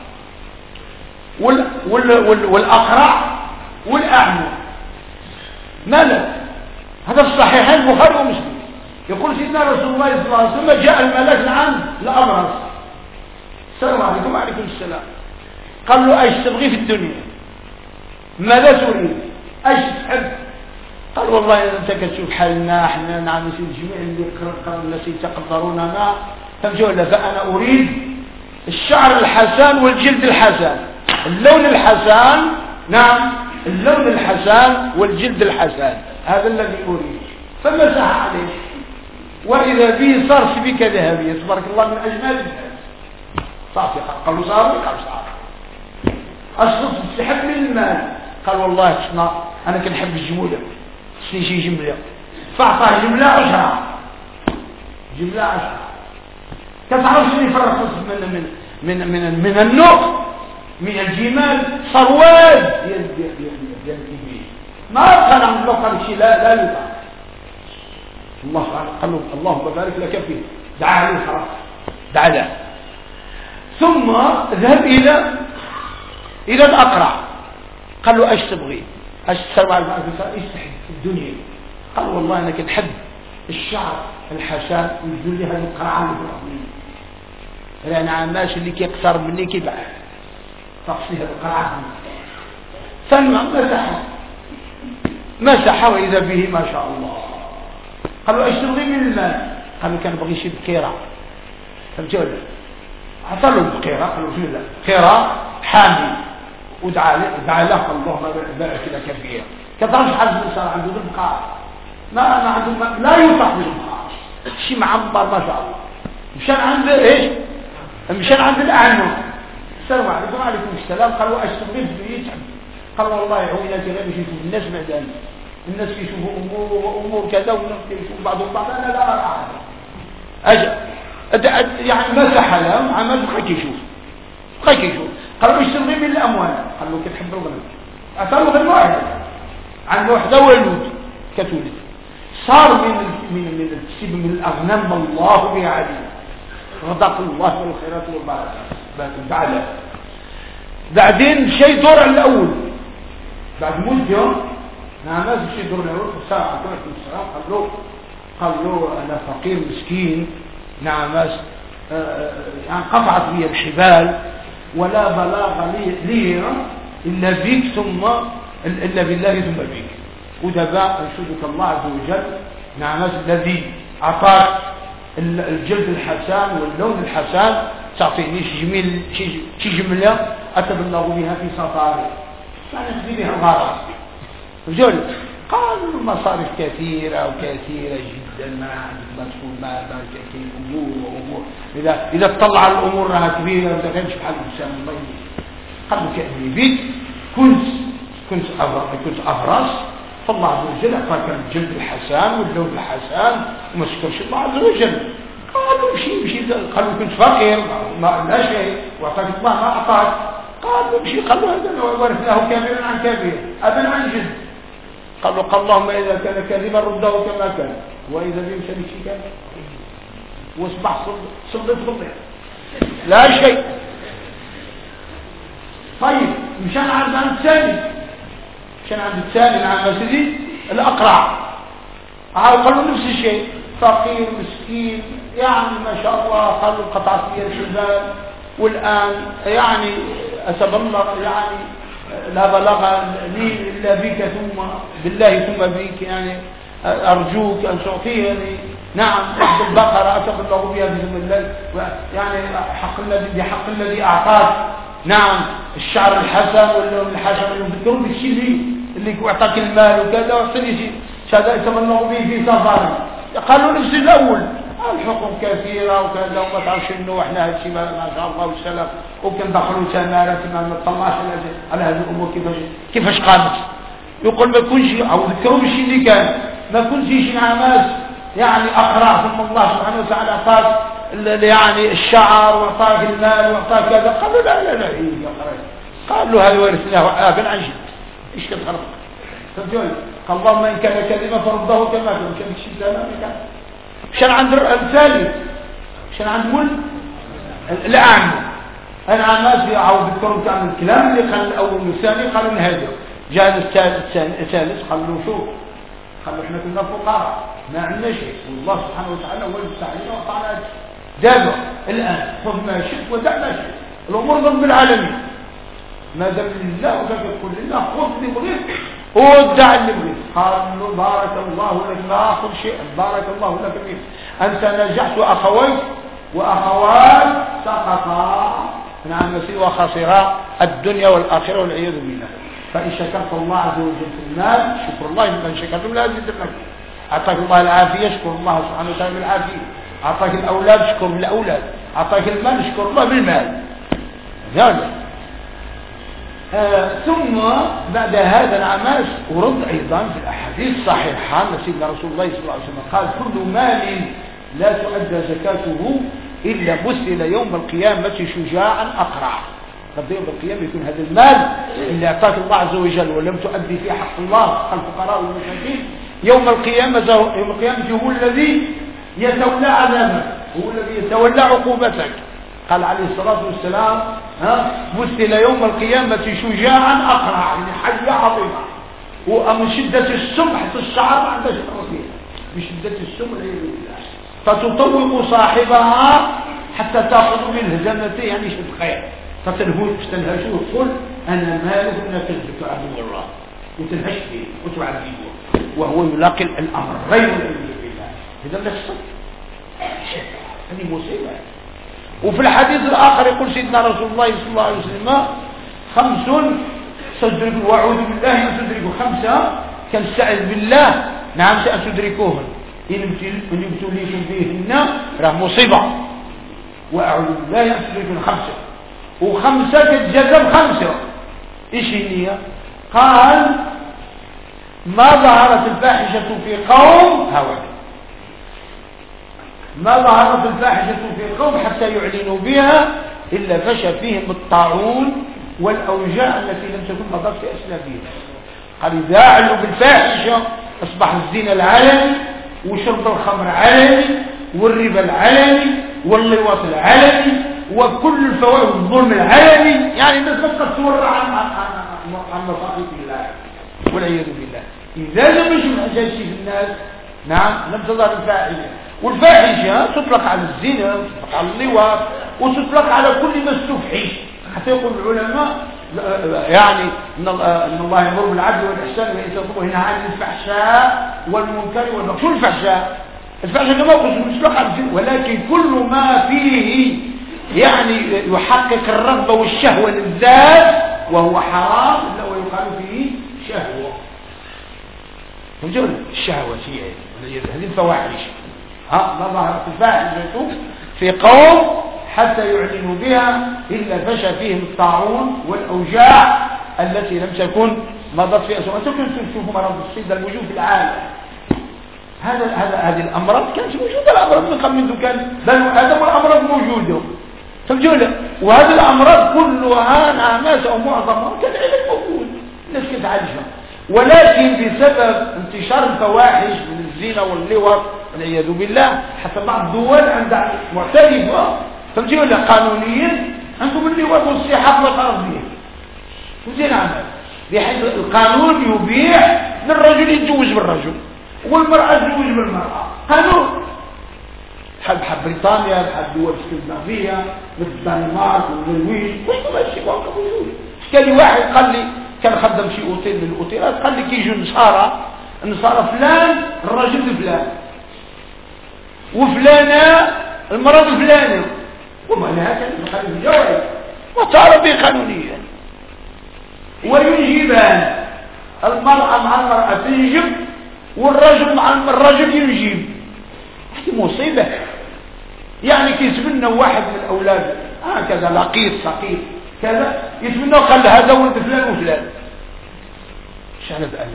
وال وال وال والاقرع والاعمى. ملك هذا في الصحيحين البخاري ومسلم. يقول سيدنا رسول الله صلى الله عليه وسلم جاء الملاك العام الأبرص السلام عليكم وعليكم السلام. قال له ايش تبغي في الدنيا؟ ماذا تريد؟ ايش تحب؟ قال والله انت كتشوف حالنا احنا نعم الجميع اللي الناس يتقدروننا فهمتوا؟ فانا اريد الشعر الحسن والجلد الحسن، اللون الحسن، نعم اللون الحسن والجلد الحسن، هذا الذي اريد. فمسح عليه وإذا به صار شبكة ذهبية تبارك الله من أجمال الناس. صافي قالوا صار قالوا صار أصلت تحب من المال. قال والله شنا أنا كنحب الجمولة خصني شي جملة، فأعطاه جملة عشرة جملة عشرة. كتعرف شنو يفرق من من من من من النوق من الجمال صرواد ديال ديال ديال الكبير ما كان عند الله قال شيء لا لا يطاع. الله قال له اللهم بارك لك فيه، دعا عليه خلاص دعا له. ثم ذهب الى الى الاقرع قال له ايش تبغي؟ ايش تسوي على ايش تحب في الدنيا؟ قال والله انا كنحب الشعر الحسن ويقول لي هذا القرعان الفلاني يعني عماش اللي كيقصر مني كيبعد تقصي هذا القرعان. ثم مسح مسح واذا به ما شاء الله. قالوا ايش تبغي من المال؟ قالوا كان بغي شي بقيره. فهمتوا ولا؟ عطى له البقيره قالوا شنو لا بقيره حامي ودعا له دعا له اللهم بارك لك فيها. كتعرف شحال الانسان عنده البقاع ما ما عنده لا يطاق بالبقاع شي معمر ما شاء الله. مشان عند ايش؟ مشان عند الاعمى، السلام عليكم وعليكم السلام. قال واش تبغي يتعب؟ قال والله عويناتي غير باش يشوف الناس معدن، الناس كيشوفوا امور وامور كذا والناس كيشوفوا بعضهم بعض. انا لا ارى اجل يعني مسح لهم عمل بقى كيشوف بقى كيشوف. قال واش تبغي من الاموال؟ قال له كتحب الغنم. اعطاه غير واحد عنده وحده ولد كتولد، صار من من من الكسب من الاغنام الله به عليه، رزق الله بالخيرات والبركات. بعد بعدين مشى يدور على الاول بعد مده، نعم مشى يدور على الاول الساعه عليكم السلام. قال له قال له انا فقير مسكين، نعم يعني قطعت بي الحبال ولا بلاغ لي, لي الا بك ثم الا بالله ثم بك. ودابا انشدك الله عز وجل، نعم الذي اعطاك الجلد الحسن واللون الحسن، تعطيني شي جميل شي جمله اتبلغ بها في سفاري، يعني تدي بها الغرض. رجل قالوا المصاريف كثيره وكثيره جدا، ما عندك ما تكون ما كثير امور وامور، اذا اذا تطلع الامور راها كبيره ما تغيرش بحال الانسان. الله يهديك. قال له كاني بيت كنت كنت أبرص كنت افرس، فالله عز وجل اعطاك الجلد الحسن واللون الحسن وما شكرش الله عز وجل. قالوا مشي مشي قالوا كنت فقير ما لا شيء واعطاك الله ما اعطاك. قالوا مشي قالوا هذا ورثناه كبيرا عن كبير ابا عن جد. قالوا قال اللهم اذا كان كاذبا رده كما كان، واذا بهم شريك كان واصبح صدق صدق لا شيء. طيب مشان عند الثاني مشان عند الثاني عند مسجد الاقرع، قالوا نفس الشيء، فقير مسكين يعني ما شاء الله. قالوا قطعت لي الحبال والان يعني اتبلغ يعني لا بلغ لي الا بك ثم بالله ثم بك، يعني ارجوك ان تعطيني نعم واحد البقره اتبلغ بها باذن الله، يعني حق الذي بحق الذي اعطاك نعم الشعر الحسن واللون الحسن يذكرون بالشيء اللي اللي اعطاك المال وكذا واعطيني شيء هذا يتمنى به في سفر. قالوا نفس الاول الحقوق كثيره وكذا وما تعرفش انه احنا هادشي ما شاء الله والسلام وكندخلوا سمارات ما نطلعش على هذه الامور كيفاش كيفاش قامت. يقول ما يكونش او ذكروا بالشيء اللي كان ما كنتش شي ناس يعني اقرا ثم الله سبحانه وتعالى اعطاك يعني الشعر واعطاك المال واعطاك كذا. قالوا لا لا لا إيه قال له هذا ورثناه ابا عن جد. ايش كتخرب فهمتوا؟ قال اللهم ان كان كذبا فرده كما كان كان شيء تمام كان. مشان عند الثالث مشان عند مول الاعمى، انا الناس يعاود يذكروا كان الكلام اللي قال الاول والثاني قالوا هذا. جاء الثالث الثالث قال له شوف قال له احنا كنا فقراء ما عندنا شيء والله سبحانه وتعالى هو اللي علينا وقال دابا الان خذ ما شئت ودع ما شئت، الامور ضد العالمين ما دام لله وتقول لله خذ اللي بغيت ودع اللي بغيت. قال له بارك الله لك لا اخذ شيء بارك الله لك فيك انت نجحت واخويك واخوات سقطا نعم نسي وخسرا الدنيا والاخره والعياذ بالله. فان شكرت الله عز وجل في المال شكر الله، من شكرتم لا ازيدنكم. اعطاك الله العافيه اشكر الله سبحانه وتعالى بالعافيه، اعطاك الاولاد اشكر بالاولاد، اعطاك المال اشكر الله بالمال. ذلك آه ثم بعد هذا العماس ورد ايضا في الاحاديث الصحيحه ان سيدنا رسول الله صلى الله عليه وسلم قال كل مال لا تؤدى زكاته الا مثل يوم القيامه شجاعا اقرع. طب يوم القيامه يكون هذا المال اللي اعطاك الله عز وجل ولم تؤدي فيه حق الله حق الفقراء والمساكين، يوم القيامه يوم القيامه هو الذي يتولى عذابك، هو الذي يتولى عقوبتك. قال عليه الصلاه والسلام ها مثل يوم القيامه شجاعا اقرع، يعني حيه عظيمه ومن شده السم حتى الشعر ما عندهاش ترتيب من شده السم والعياذ بالله، فتطوق صاحبها حتى تاخذ منه جنته يعني شد خير فتنهوش تنهشوه تقول انا مالك نكذبك عدو الله وتنهش فيه وتعذبه وهو يلاقي الامرين والعياذ بالله. اذا لا تصدق هذه مصيبه. وفي الحديث الاخر يقول سيدنا رسول الله صلى الله عليه وسلم خمس تدرك واعوذ بالله ان تدركوا، خمسه كنستعذ بالله نعم سأتدركوهن. إن ابتليتم فيهن راه مصيبة. وأعوذ بالله يأتيكم خمسة وخمسة تتجذب خمسة. إيش هي؟ قال ما ظهرت الفاحشة في قوم هؤلاء ما ظهرت الفاحشة في قوم حتى يعلنوا بها إلا فشى فيهم الطاعون والأوجاع التي لم تكن مضت في أسلافهم. قال إذا أعلنوا بالفاحشة أصبح الزنا العلني وشرب الخمر علني والربا العلني واللواط العلني وكل الفوائد الظلم العلني. يعني الناس ما تقدر تورع عن عن مصائب الله والعياذ بالله. إذا لم يشوف الحاجات في الناس نعم لم تظهر الفاحشة. والفاحشة تطلق على الزنا وتطلق على اللواط وتطلق على كل ما استفحش. حتى يقول العلماء يعني ان الله يأمر بالعدل والاحسان وايتاء وينهى عن الفحشاء والمنكر والبغي. شو الفحشاء؟ الفحشاء كما قلت مطلق على الزنا ولكن كل ما فيه يعني يحقق الرغبه والشهوه للذات وهو حرام الا ويقال فيه شهوه. فهمتوا؟ الشهوه هي هذه الفواحش. ها ما ظهرت الفاحشه في قوم حتى يعلنوا بها إلا فشى فيهم الطاعون والأوجاع التي لم تكن مضت في أسوأ. تكون تشوفوا مرض الصيد الموجود في العالم. هذا هذا هذه الأمراض كانت موجودة. الأمراض من قبل منذ كان بنو آدم والأمراض موجودة. فهمتوا؟ وهذه الأمراض كلها نعمات أو معظمها كان العلاج موجود الناس كانت عايشة. ولكن بسبب انتشار الفواحش من الزنا واللواط والعياذ بالله حتى بعض الدول عندها معترفة فهمتي ولا قانونيا عندهم اللواط والصحة والأرضية. فهمتي نعم بحيث القانون يبيح للرجل يتزوج بالرجل والمرأة تتزوج بالمرأة. قانون بحال بحال بريطانيا بحال الدول الاسكندنافية مثل الدنمارك والنرويج كلهم هادشي موجود. كان لي واحد قال لي كان خدم شي اوتيل من الاوتيلات قال لي كيجوا النصارى النصارى فلان الرجل فلان وفلانة المرض فلانة وما هكذا نخلي الجواز وتعرف به قانونيا وينجبان. المرأة مع المرأة تنجب والرجل مع الرجل ينجب. هذه مصيبة. يعني كيتمنى واحد من الأولاد هكذا لقيط سقيط كذا يتمنى قال هذا ولد فلان وفلان. ايش على بقى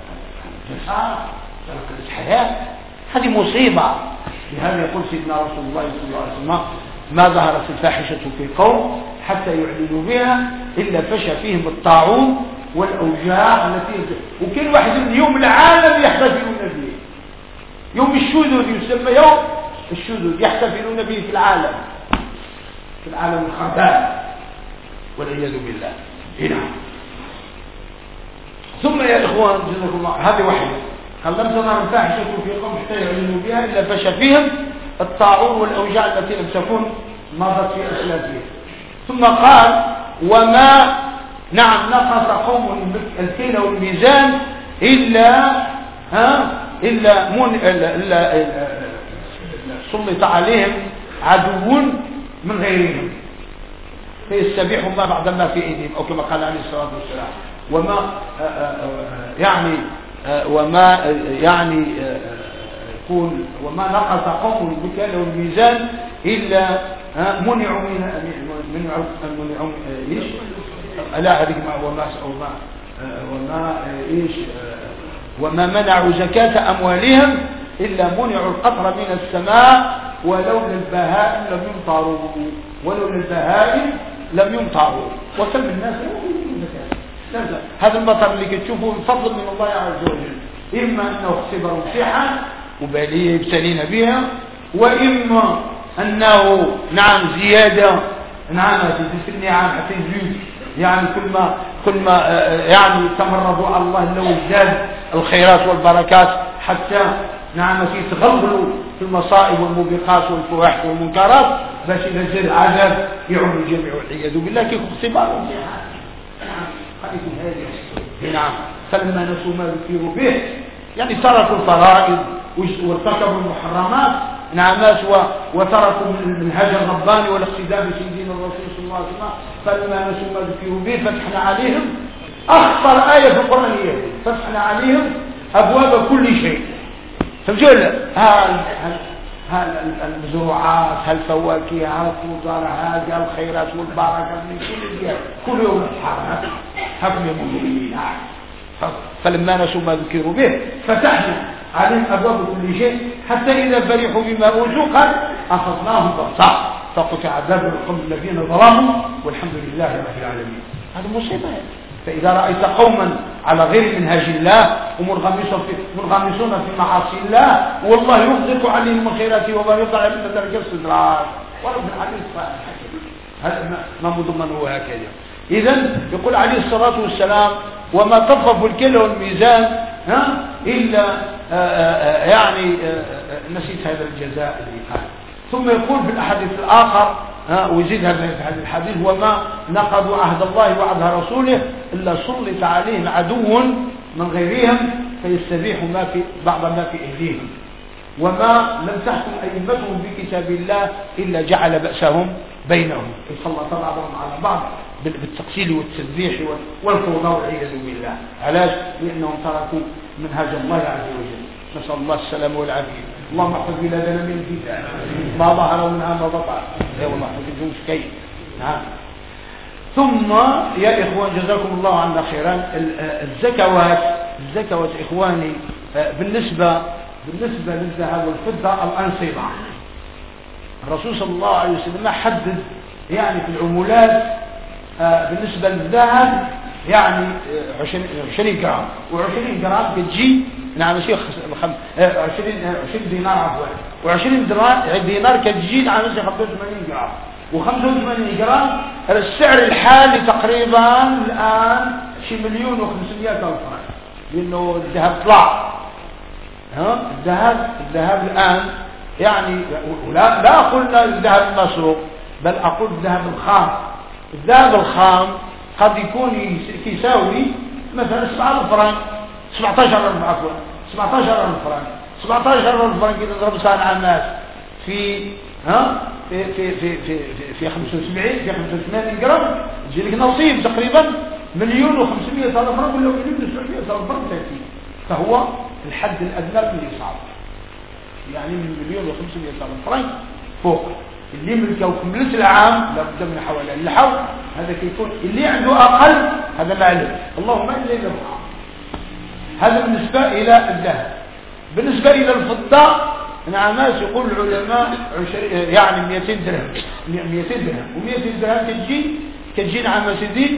الحياة؟ هذه مصيبة. لهذا يقول سيدنا رسول الله صلى الله عليه وسلم ما ظهرت الفاحشة في قوم حتى يعلنوا بها إلا فشى فيهم الطاعون والأوجاع التي وكل واحد من يوم العالم يحتفلون به. يوم الشذوذ يسمى يوم الشذوذ يحتفلون به في العالم في العالم الخربان والعياذ بالله. هنا ثم يا إخوان جزاكم الله هذه واحدة قال لم تظهر الفاحشة في قوم حتى يعلنوا بها إلا فشى فيهم الطاعون والأوجاع التي لم تكن مضت في أسلافهم. ثم قال وما نعم نقص قوم الكيل والميزان إلا ها إلا من إلا, إلا, إلا سلط عليهم عدو من غيرهم فيستبيحوا ما بعد ما في أيديهم أو كما قال عليه الصلاة والسلام. وما يعني وما يعني يقول وما نقص قوم الكيل والميزان إلا منعوا من منعوا منعوا ايش لا هذيك ما وما وما وما ايش وما منعوا زكاة أموالهم إلا منعوا القطر من السماء ولولا البهائم لم يمطروا ولولا البهائم لم يمطروا وكم الناس لا هذا المطر اللي كتشوفه بفضل من الله عز وجل. إما أنه اختبروا امتحان وبالية يبتلين بها وإما أنه نعم زيادة نعم في النعم حتى يزيد يعني كل ما كل ما يعني تمردوا على الله لو ازداد الخيرات والبركات حتى نعم يتغلغلوا في المصائب والموبقات والفواحش والمنكرات باش إذا زاد العذاب يعم الجميع والعياذ بالله كيف اختبار وامتحان. نعم فلما نسوا ما ذكروا به يعني تركوا الفرائض وارتكبوا المحرمات نعمات وتركوا المنهج الرباني والاقتداء بسيدنا الرسول صلى الله عليه وسلم. فلما نسوا ما ذكروا به فتحنا عليهم أخطر آية في القرآن هي فتحنا عليهم أبواب كل شيء فبجول هالمزروعات هالفواكه هالخضار هذه الخيرات والبركة من كل جهة كل يوم تحرك حكم المؤمنين. فلما نسوا ما ذكروا به فتحنا عليهم أبواب كل شيء حتى إذا فرحوا بما أوتوا قال أخذناهم بغتة فقطع دابر القوم الذين ظلموا والحمد لله رب العالمين. هذا مصيبة. فإذا رأيت قوما على غير منهاج الله ومنغمسون في منغمسون في معاصي الله والله يغدق عليهم من خيراته وما يضع من درجة الاستدراج ورب العالمين هذا ما مضمن هو هكذا. إذن يقول عليه الصلاة والسلام وما تطف الكيل والميزان ها إلا آآ آآ يعني آآ نسيت هذا الجزاء اللي قال. ثم يقول في الأحاديث الآخر ها ويزيد هذا الحديث وما نقضوا عهد الله وعهد رسوله إلا سلط عليهم عدو من غيرهم فيستبيحوا ما في بعض ما في أيديهم وما لم تحكم أئمتهم بكتاب الله إلا جعل بأسهم بينهم يسلط بعضهم على بعض بالتقتيل والتذبيح والفوضى والعياذ بالله. علاش؟ لأنهم تركوا منهاج الله عز وجل. نسأل الله السلامة والعافية. اللهم احفظ بلادنا من الفتن ما ظهر منها ما بطن. اي والله ما في كيف. نعم. ثم يا إخوان جزاكم الله عنا خيرا الزكوات الزكوات إخواني بالنسبة بالنسبة للذهب والفضة الأنصبة الرسول صلى الله عليه وسلم حدد يعني في العمولات بالنسبة للذهب يعني عشرين جرام وعشرين جرام بتجي نعم شيخ عشرين دينار عفوا وعشرين دينار كتجي نعم شيخ خمسة وثمانين جرام وخمسة وثمانين جرام السعر الحالي تقريبا الآن شي مليون وخمسمائة ألف فرنك لأنه الذهب طلع ها الذهب الذهب الآن يعني لا لا أقول الذهب المسروق بل أقول الذهب الخام. الذهب الخام قد يكون يساوي مثلا سبعة آلاف فرنك سبعة عشر ألف عفوا سبعة عشر ألف فرنك سبعة عشر ألف فرنك إذا ضرب سعر الناس في ها في في في في في خمسة وسبعين في خمسة وثمانين جرام يجي لك نصيب تقريبا مليون وخمسمائة ألف فرنك ولا مليون وسبعمائة ألف فرنك تأتي. فهو الحد الأدنى من النصاب يعني من مليون وخمسمائة ألف فرنك فوق اللي ملكه كملت العام لابد من حوالي الحول هذا كيكون اللي عنده أقل هذا معلم اللهم إلا إلا هذا بالنسبة إلى الذهب. بالنسبة إلى الفضة نعم ناس يقول العلماء يعني مئتين درهم مئتين درهم ومئتين درهم تجي تجي نعم سيدي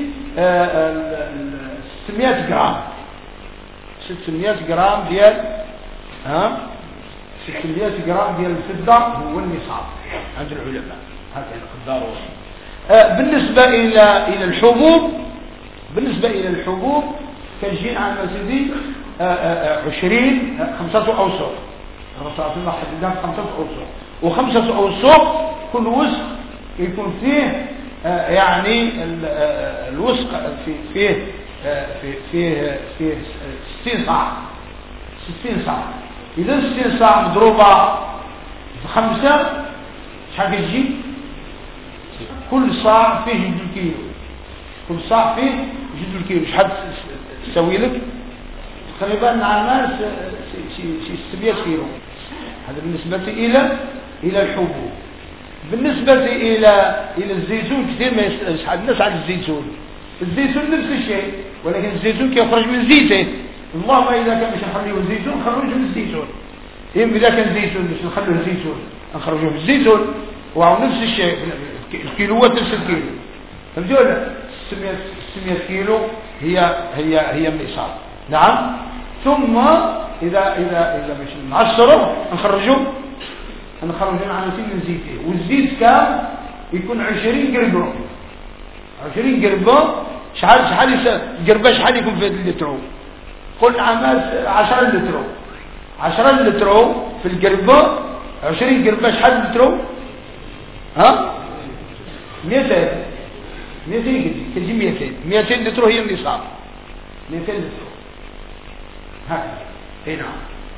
ستمائة جرام ستمائة جرام ديال ها ستمائة جرام ديال الفضة هو النصاب عند العلماء هكذا قدروا. آه بالنسبة إلى إلى الحبوب بالنسبة إلى الحبوب كنجي عام سيدي عشرين خمسة أوسق الرسول صلى الله عليه وسلم خمسة أوسق وخمسة أوسق كل وسق يكون فيه آه يعني الوسق في فيه آه في فيه فيه ستين صاع ستين صاع. إذا ستين صاع مضروبة بخمسة شحال كتجي؟ كل صاع فيه جد الكيلو كل صاع فيه جد الكيلو شحال تساوي لك؟ تقريبا مع الناس شي ستمائة كيلو. هذا بالنسبة إلى إلى الحبوب. بالنسبة إلى إلى الزيتون كثير ما يسأل الناس على الزيتون. الزيتون نفس الشيء ولكن الزيتون كيخرج من زيته. اللهم إذا كان مش نخليه الزيتون خرجه من الزيتون. إذا كان زيتون مش نخليه الزيتون نخرجه من الزيتون وهو نفس الشيء الكيلوات نفس الكيلو. فهمتوا ولا؟ ستمائة كيلو هي هي هي النصاب. نعم. ثم إذا إذا إذا مش نعشره نخرجه نخرجه عن من زيته والزيت كام يكون عشرين قربة عشرين قربة شحال شحال يسا قربة شحال يكون في اللترو قلنا عماس عشرة لترو عشرة لترو في القربة عشرين قربة شحال لترو ها مئتين مئتين كتجي مئتين مئتين لترو هي النصاب مئتين لترو هكذا. اي نعم.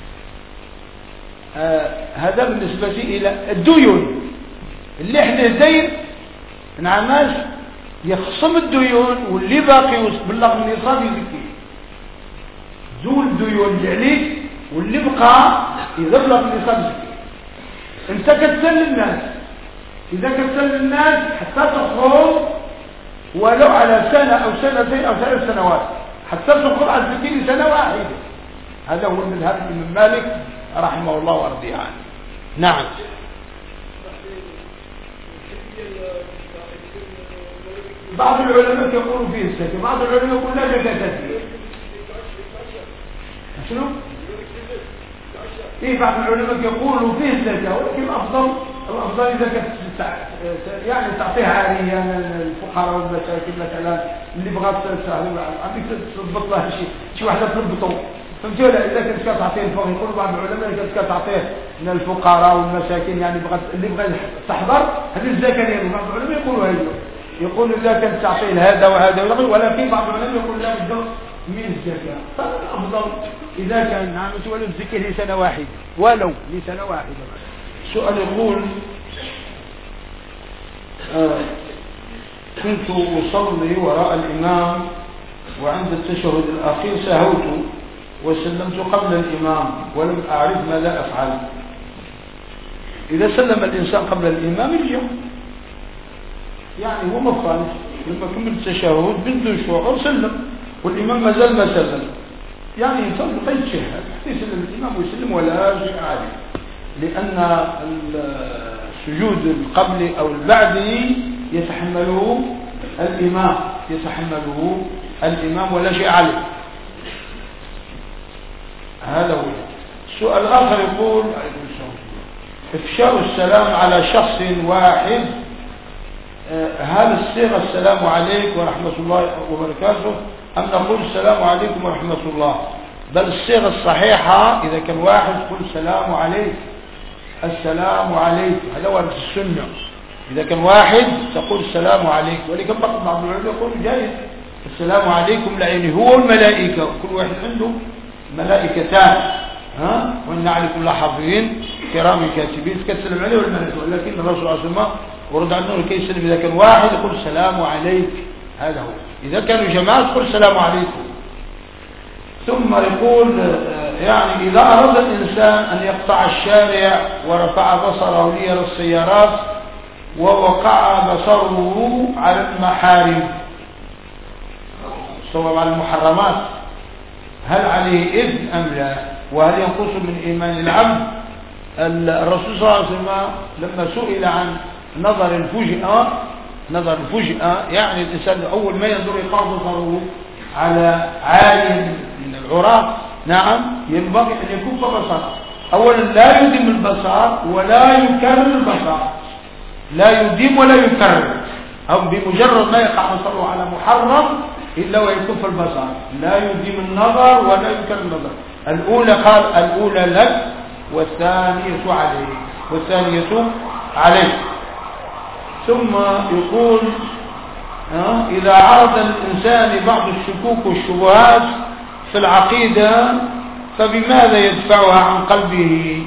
آه هذا بالنسبة إلى الديون اللي احنا دين نعماش يخصم الديون واللي باقي بلغ النصاب يزكي زول الديون اللي عليك واللي بقى يبلغ النصاب الزكاة. انت كتسل الناس، اذا كتسل الناس حتى تخرج ولو على سنة او سنتين او ثلاث سنوات، حتى تخرج على الزكاة لسنة واحدة. هذا هو المذهب الإمام مالك رحمه الله ورضي عنه. نعم. بعض العلماء يقولوا فيه الزكاة، بعض العلماء يقول لا زكاة فيه. شنو؟ إيه بعض العلماء يقولوا فيه الزكاة، ولكن الأفضل الأفضل إذا كانت يعني تعطيها عارية الفقراء والمساكين مثلا اللي بغات عندك تضبط لها شيء شي واحدة تضبطه، فهمتي ولا؟ إذا كانت تعطيه الفقراء، يقول بعض العلماء إذا كانت تعطيه من الفقراء والمساكين يعني بغات اللي بغى تحضر هذه الزكاة. يعني بعض العلماء يقولوا هذا، يقول إذا كانت تعطيه هذا وهذا، ولكن بعض العلماء يقول لا بد من الزكاة. فالأفضل إذا كان نعم ولو الزكاة لسنة واحدة، ولو لسنة واحدة. سؤال يقول آه كنت أصلي وراء الإمام وعند التشهد الأخير سهوت وسلمت قبل الإمام ولم أعرف ماذا أفعل. إذا سلم الإنسان قبل الإمام يرجع، يعني هو مفعل لما كمل التشهد بدون شعور سلم والإمام ما زال ما سلم، يعني يصلي قيد شهاد حتى يسلم الإمام ويسلم ولا شيء عليه، لأن السجود القبلي أو البعدي يتحمله الإمام يتحمله الإمام ولا شيء عليه. هذا هو. السؤال الآخر يقول إفشاء السلام على شخص واحد، هل الصيغة السلام عليك ورحمة الله وبركاته أم نقول السلام عليكم ورحمة الله؟ بل الصيغة الصحيحة إذا كان واحد قل السلام عليك السلام عليك، هذا ورد السنة. إذا كان واحد تقول السلام عليك، ولكن بعض العلماء يقول جائز السلام عليكم لأن هو الملائكة كل واحد عنده ملائكتان، ها وإن عليكم لحافظين كرام كاتبين تكسلم عليه والملائكة، ولكن الرسول صلى الله عليه وسلم ورد عنه لكي يسلم. إذا كان واحد يقول السلام عليك، هذا هو. إذا كانوا جماعة تقول السلام عليكم. ثم يقول يعني إذا أراد الإنسان أن يقطع الشارع ورفع بصره ليرى السيارات ووقع بصره على المحارم سواء على المحرمات، هل عليه إذن أم لا؟ وهل ينقص من إيمان العبد؟ الرسول صلى الله عليه وسلم لما سئل عن نظر الفجأة نظر الفجأة يعني الإنسان أول ما ينظر يقع بصره على عالم من العراق، نعم ينبغي أن يكون بصر. أولا لا يديم البصر ولا يكرر البصر، لا يديم ولا يكرر، أو بمجرد ما يقع بصره على محرم إلا ويكون في البصر، لا يديم النظر ولا يكرر النظر. الأولى قال الأولى لك والثانية عليك والثانية عليك. ثم يقول إذا عرض الإنسان بعض الشكوك والشبهات في العقيدة فبماذا يدفعها عن قلبه؟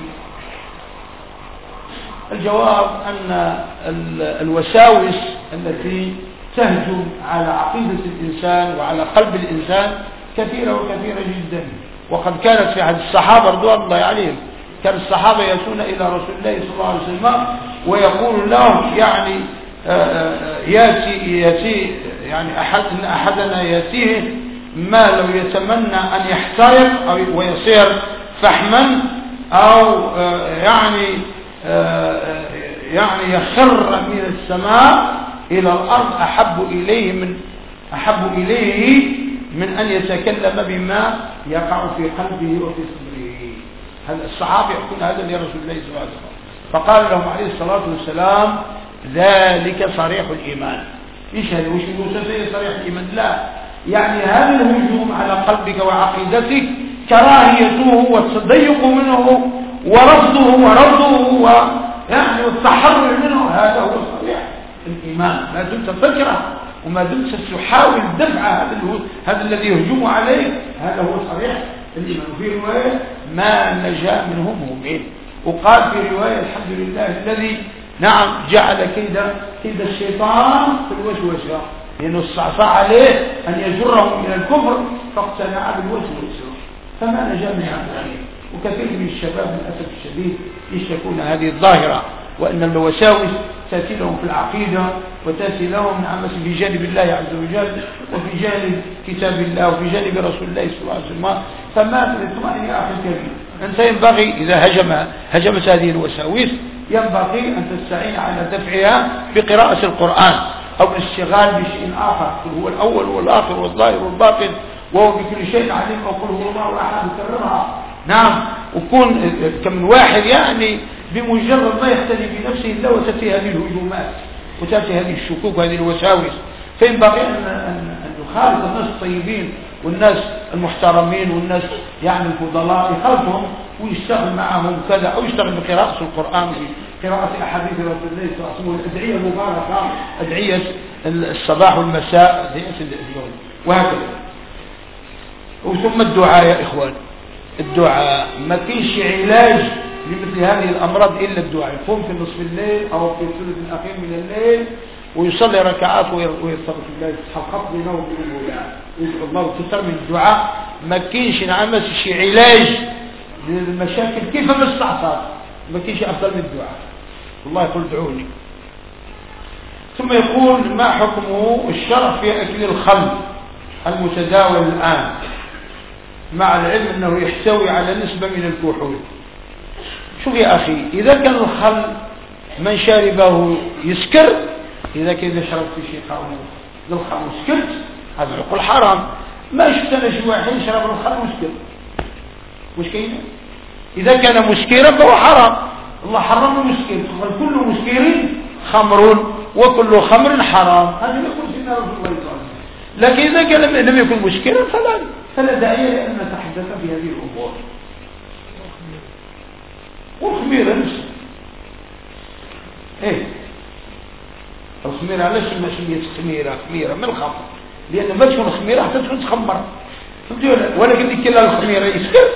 الجواب أن الوساوس التي تهجم على عقيدة الإنسان وعلى قلب الإنسان كثيرة وكثيرة جدا، وقد كانت في عهد الصحابة رضوان الله عليهم كان الصحابة يأتون إلى رسول الله صلى الله عليه وسلم ويقول لهم يعني ياتي ياتي يعني أحد إن أحدنا ياتيه ما لو يتمنى أن يحترق أو ويصير فحما أو يعني يعني يخر من السماء إلى الأرض أحب إليه من أحب إليه من أن يتكلم بما يقع في قلبه وفي صدره. هذا الصحابي يقول هذا لرسول الله صلى الله عليه وسلم، فقال لهم عليه الصلاة والسلام ذلك صريح الإيمان. إيش هذا؟ وش يقول صريح الإيمان؟ لا، يعني هذا الهجوم على قلبك وعقيدتك كراهيته والتضيق منه ورفضه ورفضه ويعني والتحرر منه، هذا هو صريح الإيمان. ما دمت تكره وما دمت تحاول دفع هذا هذا الذي يهجم عليك، هذا هو صريح الإيمان. وفي رواية ما نجا منهم مؤمن، وقال في رواية الحمد لله الذي نعم جعل كيد كيد الشيطان في الوسوسة، لأنه استعصى عليه أن يجرهم إلى الكفر فاقتنع بالوسوسة فما نجا من هذا. وكثير من الشباب للأسف الشديد يشتكون هذه الظاهرة، وأن الوساوس تأتي لهم في العقيدة وتأتي لهم نعم في جانب الله عز وجل وفي جانب كتاب الله وفي جانب رسول الله صلى الله عليه وسلم. فما تطمئن يا أخي الكريم، أنت ينبغي إذا هجم هجمت هذه الوساوس ينبغي أن تستعين على دفعها بقراءة القرآن أو الاشتغال بشيء آخر، قل هو الأول والآخر والظاهر والباطن وهو بكل شيء عليم، أو قل هو الله أحد كررها. نعم، وكون كم واحد يعني بمجرد ما يختلي بنفسه الله وتأتي هذه الهجومات وتأتي هذه الشكوك وهذه الوساوس. فينبغي أن أن يخالط الناس الطيبين والناس المحترمين والناس يعني الفضلاء، يخالطهم ويشتغل معهم كذا، أو يشتغل بقراءة القرآن بقراءة أحاديث رسول الله صلى الله عليه وسلم والأدعية المباركة، أدعية الصباح والمساء، أدعية اليوم وهكذا. وثم الدعاء يا إخوان، الدعاء ما فيش علاج لمثل هذه الأمراض إلا الدعاء. يقوم في نصف الليل أو في الثلث الأخير من الليل ويصلي ركعات ويستغفر الله حقق بينه وبين الله ويدعو الله وكثر من الدعاء. ما كاينش نعمل شي علاج للمشاكل كيف ما استعصر، ما كاينش أفضل من الدعاء. الله يقول ادعوني. ثم يقول ما حكمه الشرع في أكل الخل المتداول الآن مع العلم أنه يحتوي على نسبة من الكحول؟ شوف يا أخي، إذا كان الخل من شاربه يسكر، إذا كان يشرب في شيء قهوة للخل وسكرت هذا يقول حرام. ما شفت أنا شي واحد يشرب الخل وسكر، وش كاين؟ إذا كان مسكرا فهو حرام، الله حرم المسكر، كل مسكر خمر وكل خمر حرام، هذا يقول سيدنا رسول الله صلى الله عليه وسلم. لكن إذا كان لم يكن مسكرا فلا فلا داعي لأن نتحدث في هذه الأمور. والخميرة نفسه ايه الخميرة علاش ما سميت خميرة؟ خميرة من الخمر، لأن ما تكون خميرة حتى تكون تخمر، فهمتوا؟ ولكن ديك كلا الخميرة يسكر.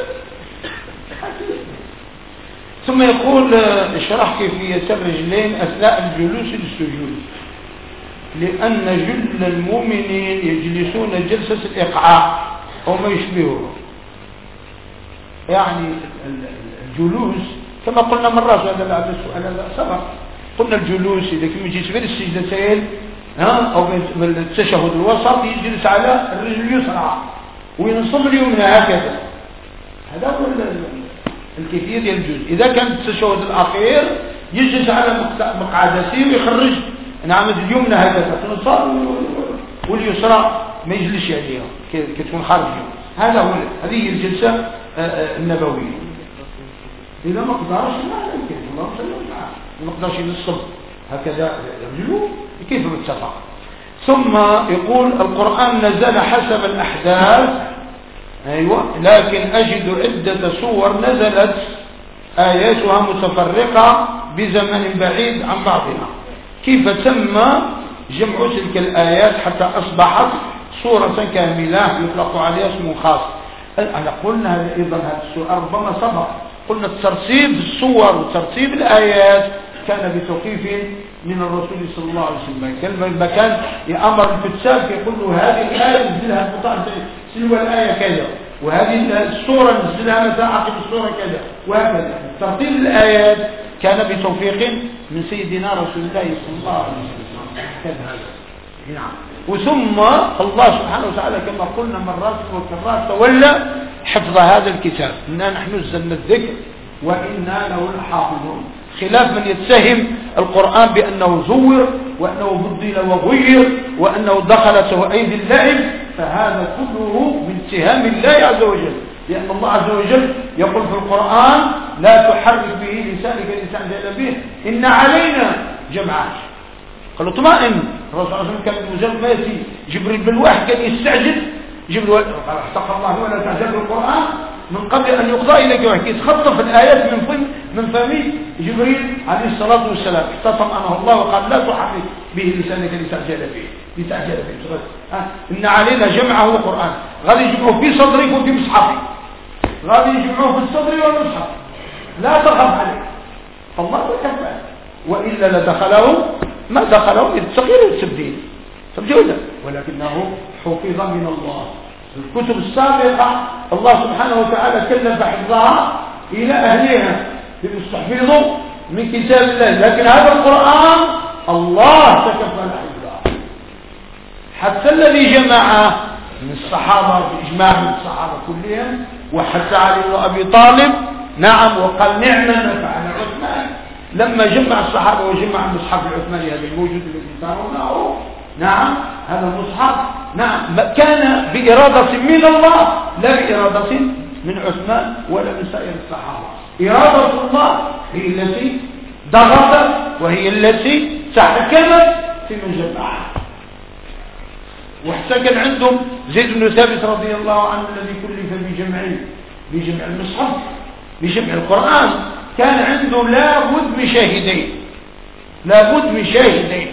ثم يقول اشرح كيفية الرجلين أثناء الجلوس للسجود، لأن جل المؤمنين يجلسون جلسة الإقعاء أو ما يشبهه، يعني الجلوس كما قلنا مرات، هذا بعد السؤال هذا سبق، قلنا الجلوس إذا كان يجلس بين السجدتين ها أو بين التشهد الوسط يجلس على الرجل اليسرى وينصب اليمنى هكذا، هذا هو الكيفية ديال الجلوس. إذا كان التشهد الأخير يجلس على مقعدته ويخرج نعم اليمنى هكذا تنصب واليسرى ما يجلسش عليها كتكون خارجة. هذا هو هذه الجلسة النبوية. إذا ما قدرش لا يمكن الله سبحانه ما قدرش ينصب هكذا رجله كيف متفق. ثم يقول القرآن نزل حسب الأحداث، أيوة، لكن أجد عدة صور نزلت آياتها متفرقة بزمن بعيد عن بعضها، كيف تم جمع تلك الآيات حتى أصبحت صورة كاملة يطلق عليها اسم خاص؟ أنا قلنا أيضا هذا السؤال ربما سبق، قلنا الترتيب الصور وترتيب الآيات كان بتوقيف من الرسول صلى الله عليه وسلم. كان المكان يأمر الكتاب يقول له هذه الآية نزلها سلوى الآية كذا، وهذه الصورة نزلها مثلا عقب الصورة كذا، وهكذا. ترتيب الآيات كان بتوفيق من سيدنا رسول الله صلى الله عليه وسلم. كذا نعم. وثم الله سبحانه وتعالى كما قلنا مرات وكرات تولى حفظ هذا الكتاب، إنا نحن نزلنا الذكر وإنا له لحافظون، خلاف من يتهم القرآن بأنه زور وأنه بدل وغير وأنه دخلته أيدي اللعب، فهذا كله من اتهام الله عز وجل، لأن الله عز وجل يقول في القرآن لا تحرك به لسانك لسان جل به إن علينا جمعه. قالوا اطمئن، الرسول صلى الله عليه وسلم كان مجرد ما يأتي جبريل بالوحي كان يستعجل، جبريل قال احتق الله ولا تعجل بالقرآن من قبل أن يقضى إليك وحي، يتخطف الآيات من فم من فم جبريل عليه الصلاة والسلام، احتطم أمه الله وقال لا تحرك به لسانك لتعجل به لتعجل به. إن علينا جمعه وقرآن، غادي يجمعوه في صدرك وفي مصحفك، غادي يجمعوه في الصدر والمصحف، لا تخف عليه، فالله يكفى، وإلا لدخله ما دخله التغيير والتبديل، فبجوزة، ولكنه حفظ من الله الكتب السابقة الله سبحانه وتعالى كلف حفظها إلى أهلها ليستحفظوا من كتاب الله، لكن هذا القرآن الله تكفل حفظه. حتى الذي جمعه من الصحابة بإجماع من الصحابة كلهم، وحتى علي بن أبي طالب نعم وقال نعم ما فعل عثمان لما جمع الصحابة وجمع المصحف العثماني هذا الموجود الذي ترونه، نعم هذا المصحف نعم كان بإرادة من الله لا بإرادة من عثمان ولا من سائر الصحابة. إرادة الله هي التي ضغطت وهي التي تحكمت في من جمعها. وحتى كان عندهم زيد بن ثابت رضي الله عنه الذي كلف بجمع بجمع المصحف بجمع القرآن، كان عنده لابد من شاهدين، لابد من شاهدين،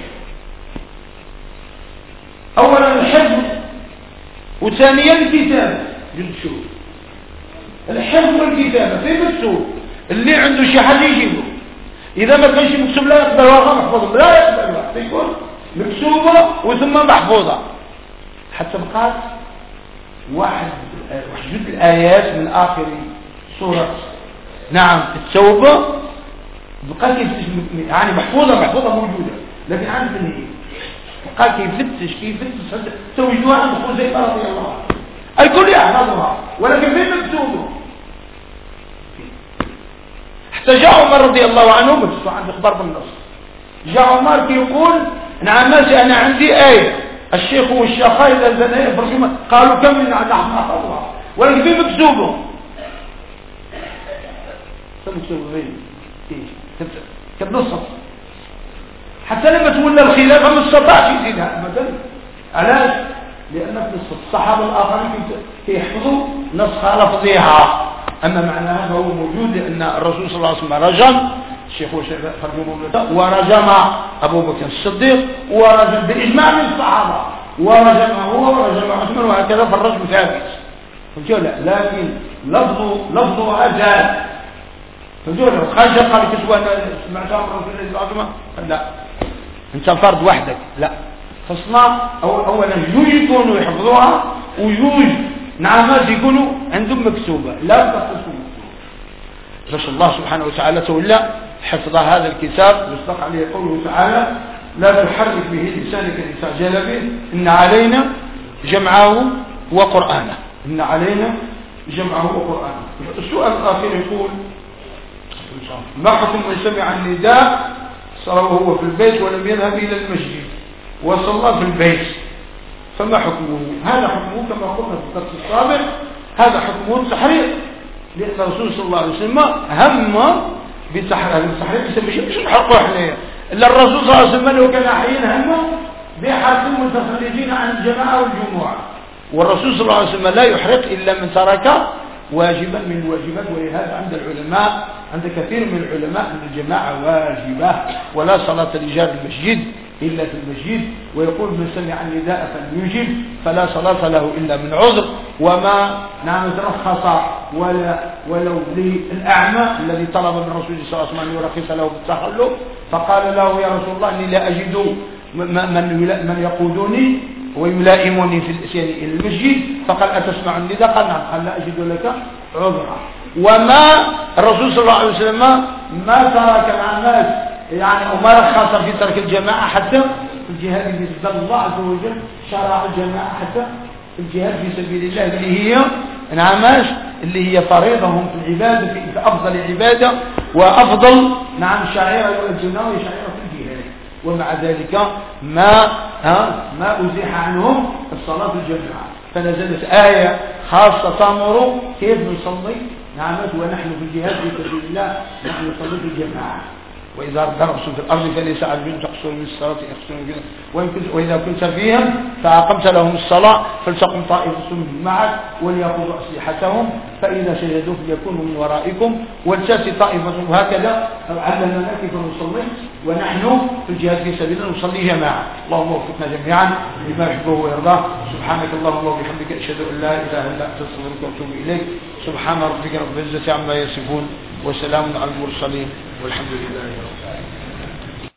اولا الحفظ وثانيا الكتابة. جد شوف الحفظ والكتابة في مكتوب، اللي عنده شي حاجة يجيبه، اذا ما كانش مكتوب لا يقبلها محفوظ لا يقبلها، يكون مكتوبة وثم محفوظة. حتى بقات واحد واحد جزء الآيات من آخر سورة نعم التوبة بقى كيفتش يعني محفوظة محفوظة موجودة، لكن عارف من هي بقى كيفتش كيفتش توجدوها عند خزيمة رضي الله عنه الكل يحفظها ولكن فين مكتوبة. حتى جاء عمر رضي الله عنه مكتوب عند اخبار بالنص، جاء عمر كيقول نعم ماشي انا عندي آية الشيخ والشيخة إذا زنايا برجمة قالوا كم من نحن نحفظها ولكن فين مكتوبة مكتوبة فين ايش كبنصف. حتى لما تولى الخلافة ما استطاعش يزيدها مثلا. علاش؟ لأن الصحابة الآخرين يحفظوا نسخة لفظها، أما معنى هذا هو موجود لأن الرسول صلى الله عليه وسلم رجم الشيخ ورجم أبو بكر الصديق ورجم بإجماع من الصحابة، ورجم هو ورجم عثمان وهكذا فالرجم ثابت. لا لكن لفظه لفظه أجل فجوله خرج قال كسوة أنا سمعت أمر رسول الله صلى الله عليه وسلم لا أنت فرد وحدك لا فصلا أو أولا يوج يكونوا يحفظوها ويوج نعمات يكونوا عندهم مكتوبة لا تخصوا بس الله سبحانه وتعالى تولى حفظ هذا الكتاب يصدق عليه قوله تعالى لا تحرك به لسانك لتعجل به إن علينا جمعه وقرآنه إن علينا جمعه وقرآنه. السؤال الآخر يقول ما حكم من سمع النداء صار هو في البيت ولم يذهب إلى المسجد وصلى في البيت فما حكمه؟ هذا حكمه كما قلنا في الدرس السابق هذا حكمه التحريق، لأن الرسول صلى الله عليه وسلم هم بتحريق التحريق مش نحرقه احنا إلا الرسول صلى الله عليه وسلم لو كان حيا هم بحرق المتخرجين عن الجماعة والجموع، والرسول صلى الله عليه وسلم لا يحرق إلا من ترك واجبا من الواجبات. ولهذا عند العلماء عند كثير من العلماء أن الجماعة واجبة ولا صلاة لجار المسجد إلا في المسجد، ويقول من سمع النداء فليجب فلا صلاة له إلا من عذر. وما نعم ترخص ولا ولو للأعمى الذي طلب من رسول الله صلى الله عليه وسلم أن يرخص له بالتخلف فقال له يا رسول الله إني لا أجد من من يقودني ويلائمني في الاتيان الى المسجد فقال أتسمع النداء؟ قال نعم. قال لا أجد لك عذرا. وما الرسول صلى الله عليه وسلم ما ترك مع الناس يعني وما رخص في ترك الجماعة حتى في الجهاد في سبيل الله عز وجل شرع الجماعة حتى في الجهاد في سبيل الله اللي هي نعماش اللي هي فريضهم في العبادة في أفضل العبادة وأفضل نعم شعيرة يؤدونها وشعيرة في الجهاد. ومع ذلك ما ها ما أزيح عنهم الصلاة الجماعة فنزلت آية خاصة تأمر كيف نصلي نعمت ونحن في الجهاد في سبيل الله نحن نصلي في الجماعة. وإذا ضربتم في الأرض فليس عليكم تقصروا من الصلاة يقصرون وإذا كنت فيهم فأقمت لهم الصلاة فلتقم طائفة منهم معك وليأخذوا أسلحتهم فإذا سجدوا فليكونوا من ورائكم ولتأتي طائفة وهكذا علمنا كيف نصلي ونحن في الجهاد في سبيل الله نصلي جماعة. اللهم وفقنا جميعا لما يحبه ويرضاه. سبحانك اللهم وبحمدك أشهد أن لا إله إلا أنت أستغفرك وأتوب إليك. سبحان ربك رب العزة عما يصفون وسلام على المرسلين والحمد لله رب العالمين.